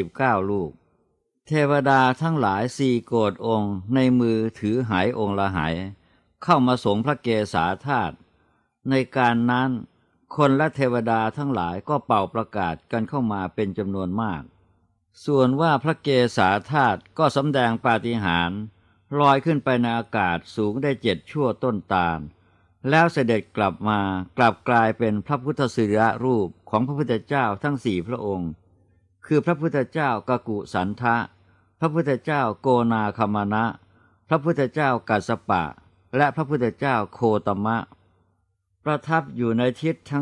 S1: 49 ลูกเทวดาทั้งหลาย4 โกฏองค์ในมือถือหายองค์ละหายเข้ามาสงพระเกศาธาตุในการนั้นคนและเทวดาทั้งหลายก็เป่าประกาศกันเข้ามาเป็นจำนวนมากส่วนว่าพระเกศาธาตุก็สำแดงปาฏิหาริย์ลอยขึ้นไปในอากาศสูงได้7 ชั่วต้นตาลแล้วเสด็จกลับมากลับกลายเป็นพระพุทธสิริรูปของพระพุทธเจ้าทั้ง4 พระองค์คือพระพุทธเจ้ากกุสันทะพระพุทธเจ้าโกนาคมนะพระพุทธเจ้ากัสสปะและพระพุทธเจ้าโคตมะประทับอยู่ในทิศทั้ง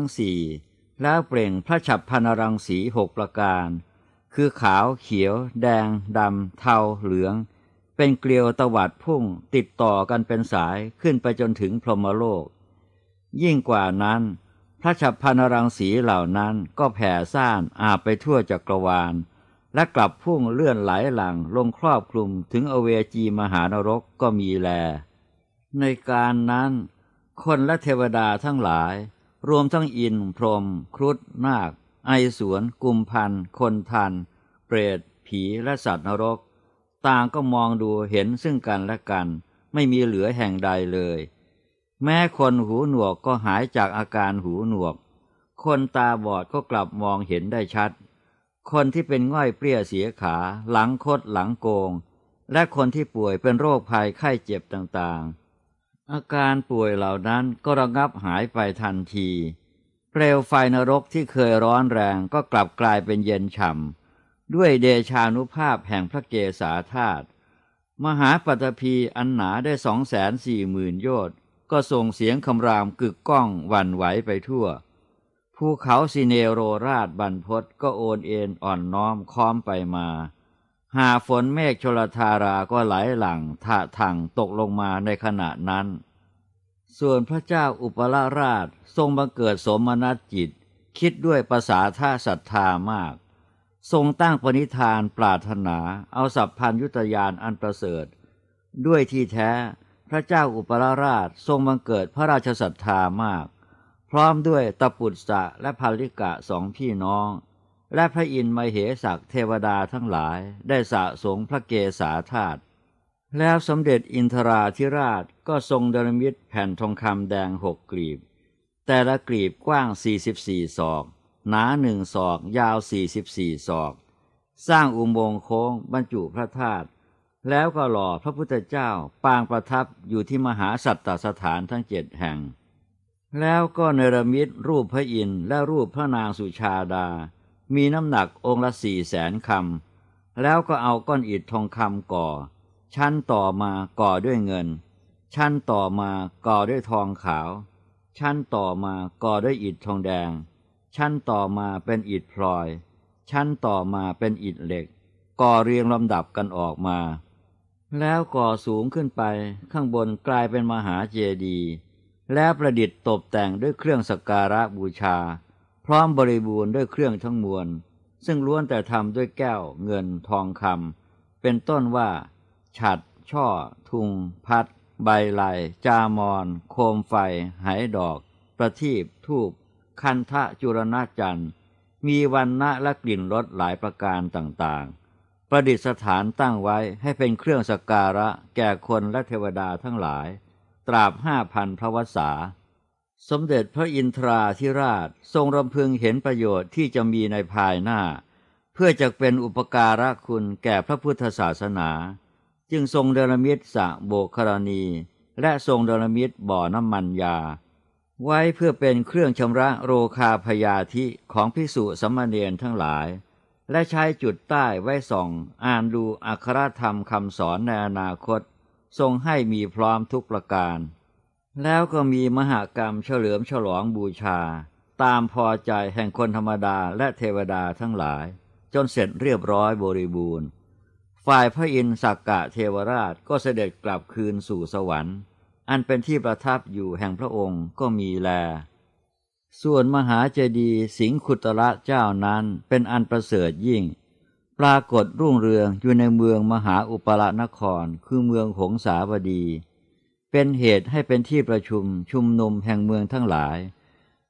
S1: 4แล้วเปล่งพระฉัพพรรณรังสี6 ประการคือขาวเขียวแดงดำเทาเหลืองเป็นเกลียวตวัดพุ่งติดต่อกันเป็นสายขึ้นไปจนถึงพรหมโลกยิ่งกว่านั้นพระฉัพพรรณรังสีเหล่านั้นก็แผ่ซ่านอาบไปทั่วจักรวาลและกลับพุ่งเลื่อนไหลหลังลงครอบคลุมถึงอเวจีมหานรกก็มีแลในการนั้นคนและเทวดาทั้งหลายรวมทั้งอินทร์พรหมครุฑนาคไอสวนกุมพันธ์คนทันเปรตผีและสัตว์นรกต่างก็มองดูเห็นซึ่งกันและกันไม่มีเหลือแห่งใดเลยแม้คนหูหนวกก็หายจากอาการหูหนวกคนตาบอดก็กลับมองเห็นได้ชัดคนที่เป็นง่อยเปรี้ยเสียขาหลังคดหลังโกงและคนที่ป่วยเป็นโรคภัยไข้เจ็บต่างๆอาการป่วยเหล่านั้นก็ระงับหายไปทันทีเปลวไฟนรกที่เคยร้อนแรงก็กลับกลายเป็นเย็นฉ่ำด้วยเดชานุภาพแห่งพระเกศาธาตุมหาปัตภีอันหนาได้240,000 โยชน์ก็ส่งเสียงคำรามกึกก้องหวั่นไหวไปทั่วภูเขาสิเนโรราชบรรพตก็โอนเอ็นอ่อนน้อมค้อมไปมาหาฝนเมฆชลธาราก็ไหลหลั่งทะถังตกลงมาในขณะนั้นส่วนพระเจ้าอุปราชทรงบังเกิดสมนัสจิตคิดด้วยภาษาท่าศรัทธามากทรงตั้งปณิธานปรารถนาเอาสัพพัญญุตญาณอันประเสริฐด้วยที่แท้พระเจ้าอุปราชทรงบังเกิดพระราชศรัทธามากพร้อมด้วยตปุตสะและภาลิกะ2 พี่น้องและพระอินทร์มเหสักเทวดาทั้งหลายได้สะสมพระเกศาธาตุแล้วสมเด็จอินทราธิราชก็ทรงเนรมิตแผ่นทองคำแดง6 กลีบแต่ละกลีบกว้าง44 ศอกหนา1 ศอกยาว44 ศอกสร้างอุโมงค์โค้งบรรจุพระธาตุแล้วก็หล่อพระพุทธเจ้าปางประทับอยู่ที่มหาสัตตสถานทั้ง7 แห่งแล้วก็เนรมิตรูปพระอินทร์และรูปพระนางสุชาดามีน้ำหนักองค์ละ400,000 คำแล้วก็เอาก้อนอิฐทองคำก่อชั้นต่อมาก่อด้วยเงินชั้นต่อมาก่อด้วยทองขาวชั้นต่อมาก่อด้วยอิฐทองแดงชั้นต่อมาเป็นอิฐพลอยชั้นต่อมาเป็นอิฐเหล็กก่อเรียงลำดับกันออกมาแล้วก่อสูงขึ้นไปข้างบนกลายเป็นมหาเจดีย์แล้วประดิษฐ์ตกแต่งด้วยเครื่องสักการะบูชาพร้อมบริบูรณ์ด้วยเครื่องทั้งมวลซึ่งล้วนแต่ทำด้วยแก้วเงินทองคำเป็นต้นว่าฉัตรช่อทุงพัดใบไหลจามอนโคมไฟไหดอกประทีปธูปคันธะจุรณจันทร์มีวรรณะและกลิ่นรสหลายประการต่างๆประดิษฐานตั้งไว้ให้เป็นเครื่องสักการะแก่คนและเทวดาทั้งหลายตราบ5,000 พระวรรษาสมเด็จพระอินทราธิราชทรงรำพึงเห็นประโยชน์ที่จะมีในภายหน้าเพื่อจะเป็นอุปการะคุณแก่พระพุทธศาสนาจึงทรงเนรมิตสระโบกครณีและทรงเนรมิตบ่อน้ำมันยาไว้เพื่อเป็นเครื่องชำระโรคาพยาธิของภิกษุสามเณรทั้งหลายและใช้จุดใต้ไว้ส่องอ่านดูอัครธรรมคำสอนในอนาคตทรงให้มีพร้อมทุกประการแล้วก็มีมหกรรมเฉลิมฉลองบูชาตามพอใจแห่งคนธรรมดาและเทวดาทั้งหลายจนเสร็จเรียบร้อยบริบูรณ์ฝ่ายพระอินทร์สักกะเทวราชก็เสด็จกลับคืนสู่สวรรค์อันเป็นที่ประทับอยู่แห่งพระองค์ก็มีแลส่วนมหาเจดีย์สิงคุตระเจ้านั้นเป็นอันประเสริฐยิ่งปรากฏรุ่งเรืองอยู่ในเมืองมหาอุปรนครคือเมืองหงสาวดีเป็นเหตุให้เป็นที่ประชุมชุมนุมแห่งเมืองทั้งหลาย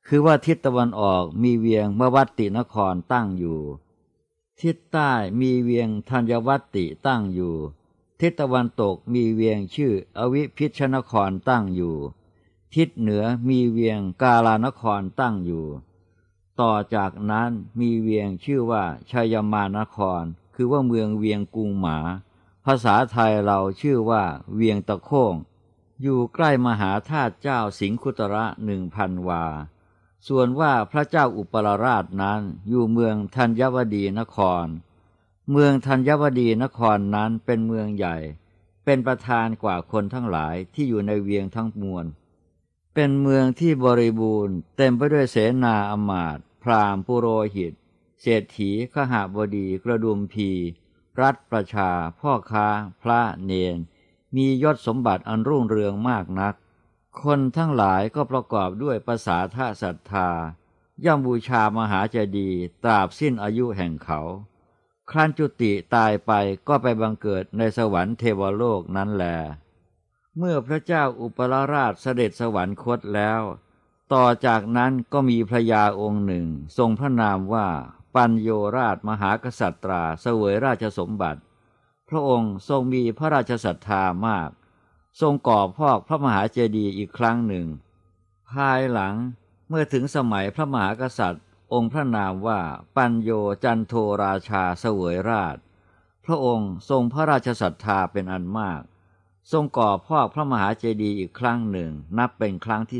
S1: คือว่าทิศตะวันออกมีเวียงมวัตตินครตั้งอยู่ทิศใต้มีเวียงธัญวัตติตั้งอยู่ทิศตะวันตกมีเวียงชื่ออวิพิชนครตั้งอยู่ทิศเหนือมีเวียงกาลานครตั้งอยู่ต่อจากนั้นมีเวียงชื่อว่าชัยมานครคือว่าเมืองเวียงกุงหมาภาษาไทยเราชื่อว่าเวียงตะโค้งอยู่ใกล้มหาธาตุเจ้าสิงคุตระ1,000 วาส่วนว่าพระเจ้าอุปราชนั้นอยู่เมืองธัญวดีนครเมืองธัญวดีนครนั้นเป็นเมืองใหญ่เป็นประธานกว่าคนทั้งหลายที่อยู่ในเวียงทั้งมวลเป็นเมืองที่บริบูรณ์เต็มไปด้วยเสนาอมาตย์พราหมณ์ปุโรหิตเศรษฐีขหบดีกระดุมพีรัฐประชาพ่อค้าพระเนนมียศสมบัติอันรุ่งเรืองมากนักคนทั้งหลายก็ประกอบด้วยประสาทศรัทธาย่อมบูชามหาเจดีย์ตราบสิ้นอายุแห่งเขาครั้นจุติตายไปก็ไปบังเกิดในสวรรค์เทวโลกนั้นแลเมื่อพระเจ้าอุปราชเสด็จสวรรคตแล้วต่อจากนั้นก็มีพระยาองค์หนึ่งทรงพระนามว่าปัญโยราชมหากษัตราเสวยราชสมบัติพระองค์ทรงมีพระราชศรัทธามากทรงก่อพอกพระมหาเจดีย์อีกครั้งหนึ่งภายหลังเมื่อถึงสมัยพระมหากษัตริย์องค์พระนามว่าปัญโยจันโทราชาเสวยราชพระองค์ทรงพระราชศรัทธาเป็นอันมากทรงก่อพอกพระมหาเจดีย์อีกครั้งหนึ่งนับเป็นครั้งที่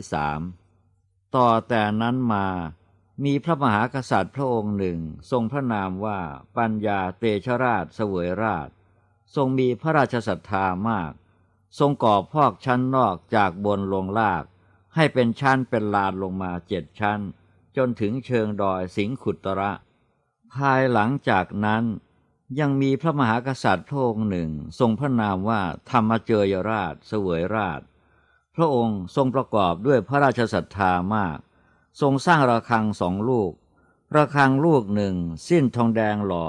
S1: 3ต่อแต่นั้นมามีพระมหากษัตริย์พระองค์หนึ่งทรงพระนามว่าปัญญาเตชราชเสวยราชทรงมีพระราชศรัทธามากทรงก่อพอกชั้นนอกจากบนลงลากให้เป็นชั้นเป็นลานลงมา7 ชั้นจนถึงเชิงดอยสิงขุตระภายหลังจากนั้นยังมีพระมหากษัตริย์พระองค์หนึ่งทรงพระนามว่าธรรมเจยราชเสวยราชพระองค์ทรงประกอบด้วยพระราชศรัทธามากทรงสร้างระฆัง2 ลูกระฆังลูกหนึ่งสิ้นทองแดงหล่อ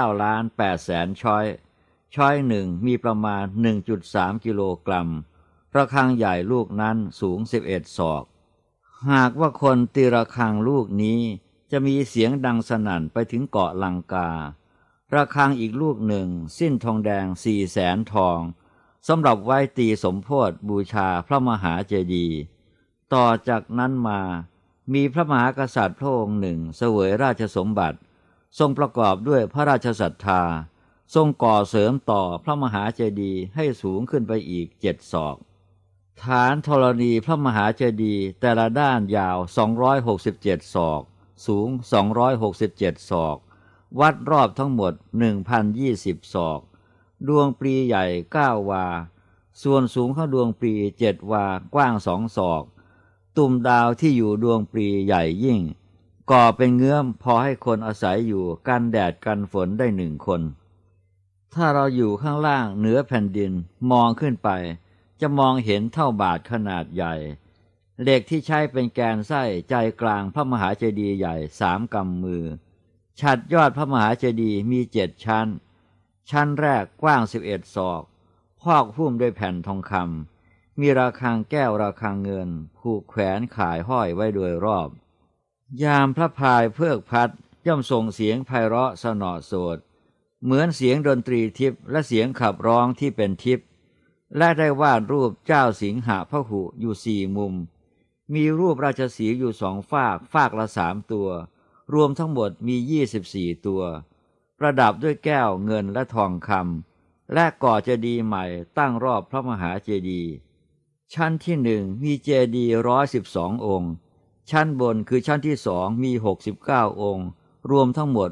S1: 9,800,000 ช้อยหนึ่งมีประมาณ 1.3 กิโลกรัมระฆังใหญ่ลูกนั้นสูง11 ศอกหากว่าคนตีระฆังลูกนี้จะมีเสียงดังสนั่นไปถึงเกาะลังการะฆังอีกลูกหนึ่งสิ้นทองแดง400,000 ทองสำหรับไว้ตีสมโภชบูชาพระมหาเจดีย์ต่อจากนั้นมามีพระมหากษัตริย์พระองค์หนึ่งเสวยราชสมบัติทรงประกอบด้วยพระราชศรัทธาทรงก่อเสริมต่อพระมหาเจดีย์ให้สูงขึ้นไปอีก7 ศอกฐานธรณีพระมหาเจดีย์แต่ละด้านยาว267 ศอกสูง267 ศอกวัดรอบทั้งหมด 1,020 ศอกดวงปรีใหญ่9 วาส่วนสูงของดวงปรี7 วากว้าง2 ศอกตุ่มดาวที่อยู่ดวงปรีใหญ่ยิ่งก่อเป็นเงื้อมพอให้คนอาศัยอยู่กันแดดกันฝนได้1 คนถ้าเราอยู่ข้างล่างเหนือแผ่นดินมองขึ้นไปจะมองเห็นเท่าบาทขนาดใหญ่เหล็กที่ใช้เป็นแกนไส้ใจกลางพระมหาเจดีย์ใหญ่3 กำมือฉัตรยอดพระมหาเจดีย์มี7 ชั้นชั้นแรกกว้าง11 ศอกพอกหุ้มด้วยแผ่นทองคำมีระฆังแก้วระฆังเงินผูกแขวนข่ายห้อยไว้โดยรอบยามพระพายเพิกพัดย่อมส่งเสียงไพเราะสนอโสดเหมือนเสียงดนตรีทิพย์และเสียงขับร้องที่เป็นทิพย์และได้วาดรูปเจ้าสิงหพหุอยู่4 มุมมีรูปราชสีห์อยู่2 ฝากละ3 ตัวรวมทั้งหมดมี24 ตัวประดับด้วยแก้วเงินและทองคำและก่อเจดีย์ใหม่ตั้งรอบพระมหาเจดีย์ชั้นที่1มีเจดีย์112 องค์ชั้นบนคือชั้นที่2มี69 องค์รวมทั้งหมด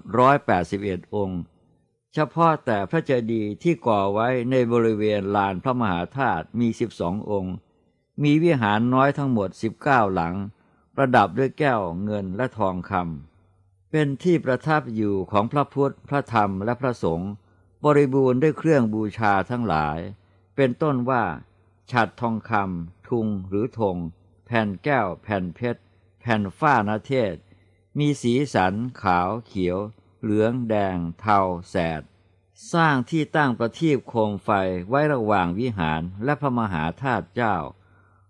S1: 181 องค์เฉพาะแต่พระเจดีย์ที่ก่อไว้ในบริเวณลานพระมหาธาตุมี12 องค์มีวิหารน้อยทั้งหมด19 หลังประดับด้วยแก้วเงินและทองคำเป็นที่ประทับอยู่ของพระพุทธพระธรรมและพระสงฆ์บริบูรณ์ด้วยเครื่องบูชาทั้งหลายเป็นต้นว่าฉัตรทองคำทุงหรือธงแผ่นแก้วแผ่นเพชรแผ่นฝ้านเทศมีสีสันขาวเขียวเหลืองแดงเทาแสดสร้างที่ตั้งประทีปโคมไฟไว้ระหว่างวิหารและพระมหาธาตุเจ้า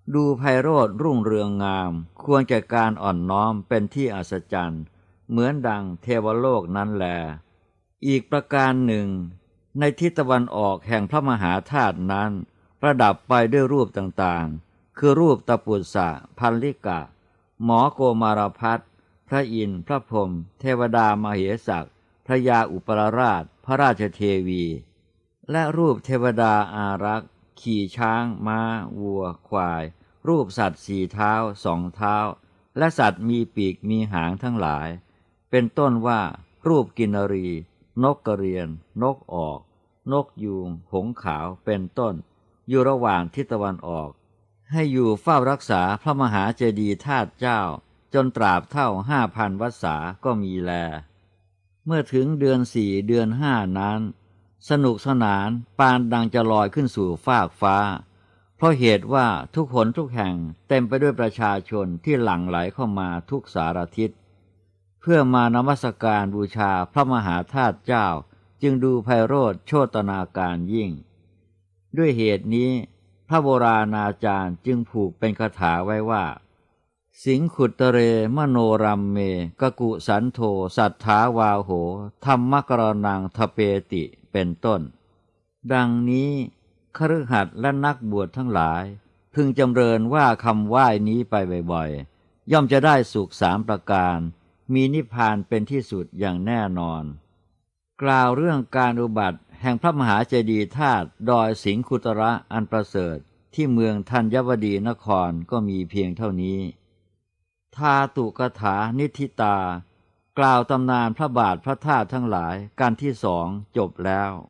S1: ดูไพโรจน์รุ่งเรืองงามควรแก่การอ่อนน้อมเป็นที่อัศจรรย์เหมือนดังเทวโลกนั้นแลอีกประการหนึ่งในทิศตะวันออกแห่งพระมหาธาตุนั้นประดับไปด้วยรูปต่างๆคือรูปตปุสสะพัลลิกะหมอโกมารพัสพระอินทร์พระพรหมเทวดามเหสักพระยาอุปราชพระราชเทวีและรูปเทวดาอารักษ์ขี่ช้างม้าวัวควายรูปสัตว์สี่เท้าสองเท้าและสัตว์มีปีกมีหางทั้งหลายเป็นต้นว่ารูปกินรีนกกระเรียนนกออกนกยูงหงส์ขาวเป็นต้นอยู่ระหว่างทิศตะวันออกให้อยู่เฝ้ารักษาพระมหาเจดีย์ธาตุเจ้าจนตราบเท่า5,000 วรรษาก็มีแลเมื่อถึงเดือน4เดือน5นั้นสนุกสนานปานดังจะลอยขึ้นสู่ฟากฟ้าเพราะเหตุว่าทุกหนทุกแห่งเต็มไปด้วยประชาชนที่หลั่งไหลเข้ามาทุกสารทิศเพื่อมานมัสการบูชาพระมหาธาตุเจ้าจึงดูไพโรจน์โชตนาการยิ่งด้วยเหตุนี้พระโบราณอาจารย์จึงผูกเป็นคาถาไว้ว่าสิงขุตเรมโนรัมเมกกุสันโธสัทธาวาโหธรรมกรณังทเปติเป็นต้นดังนี้คฤหัสถ์และนักบวชทั้งหลายพึงจำเริญว่าคำไหว้นี้ไปบ่อยๆย่อมจะได้สุข3 ประการมีนิพพานเป็นที่สุดอย่างแน่นอนกล่าวเรื่องการอุบัติแห่งพระมหาเจดีย์ธาตุดอยสิงคุตระอันประเสริฐที่เมืองธัญวดีนครก็มีเพียงเท่านี้ทาตุกถานิธิตากล่าวตำนานพระบาทพระธาตุทั้งหลายการที่2จบแล้ว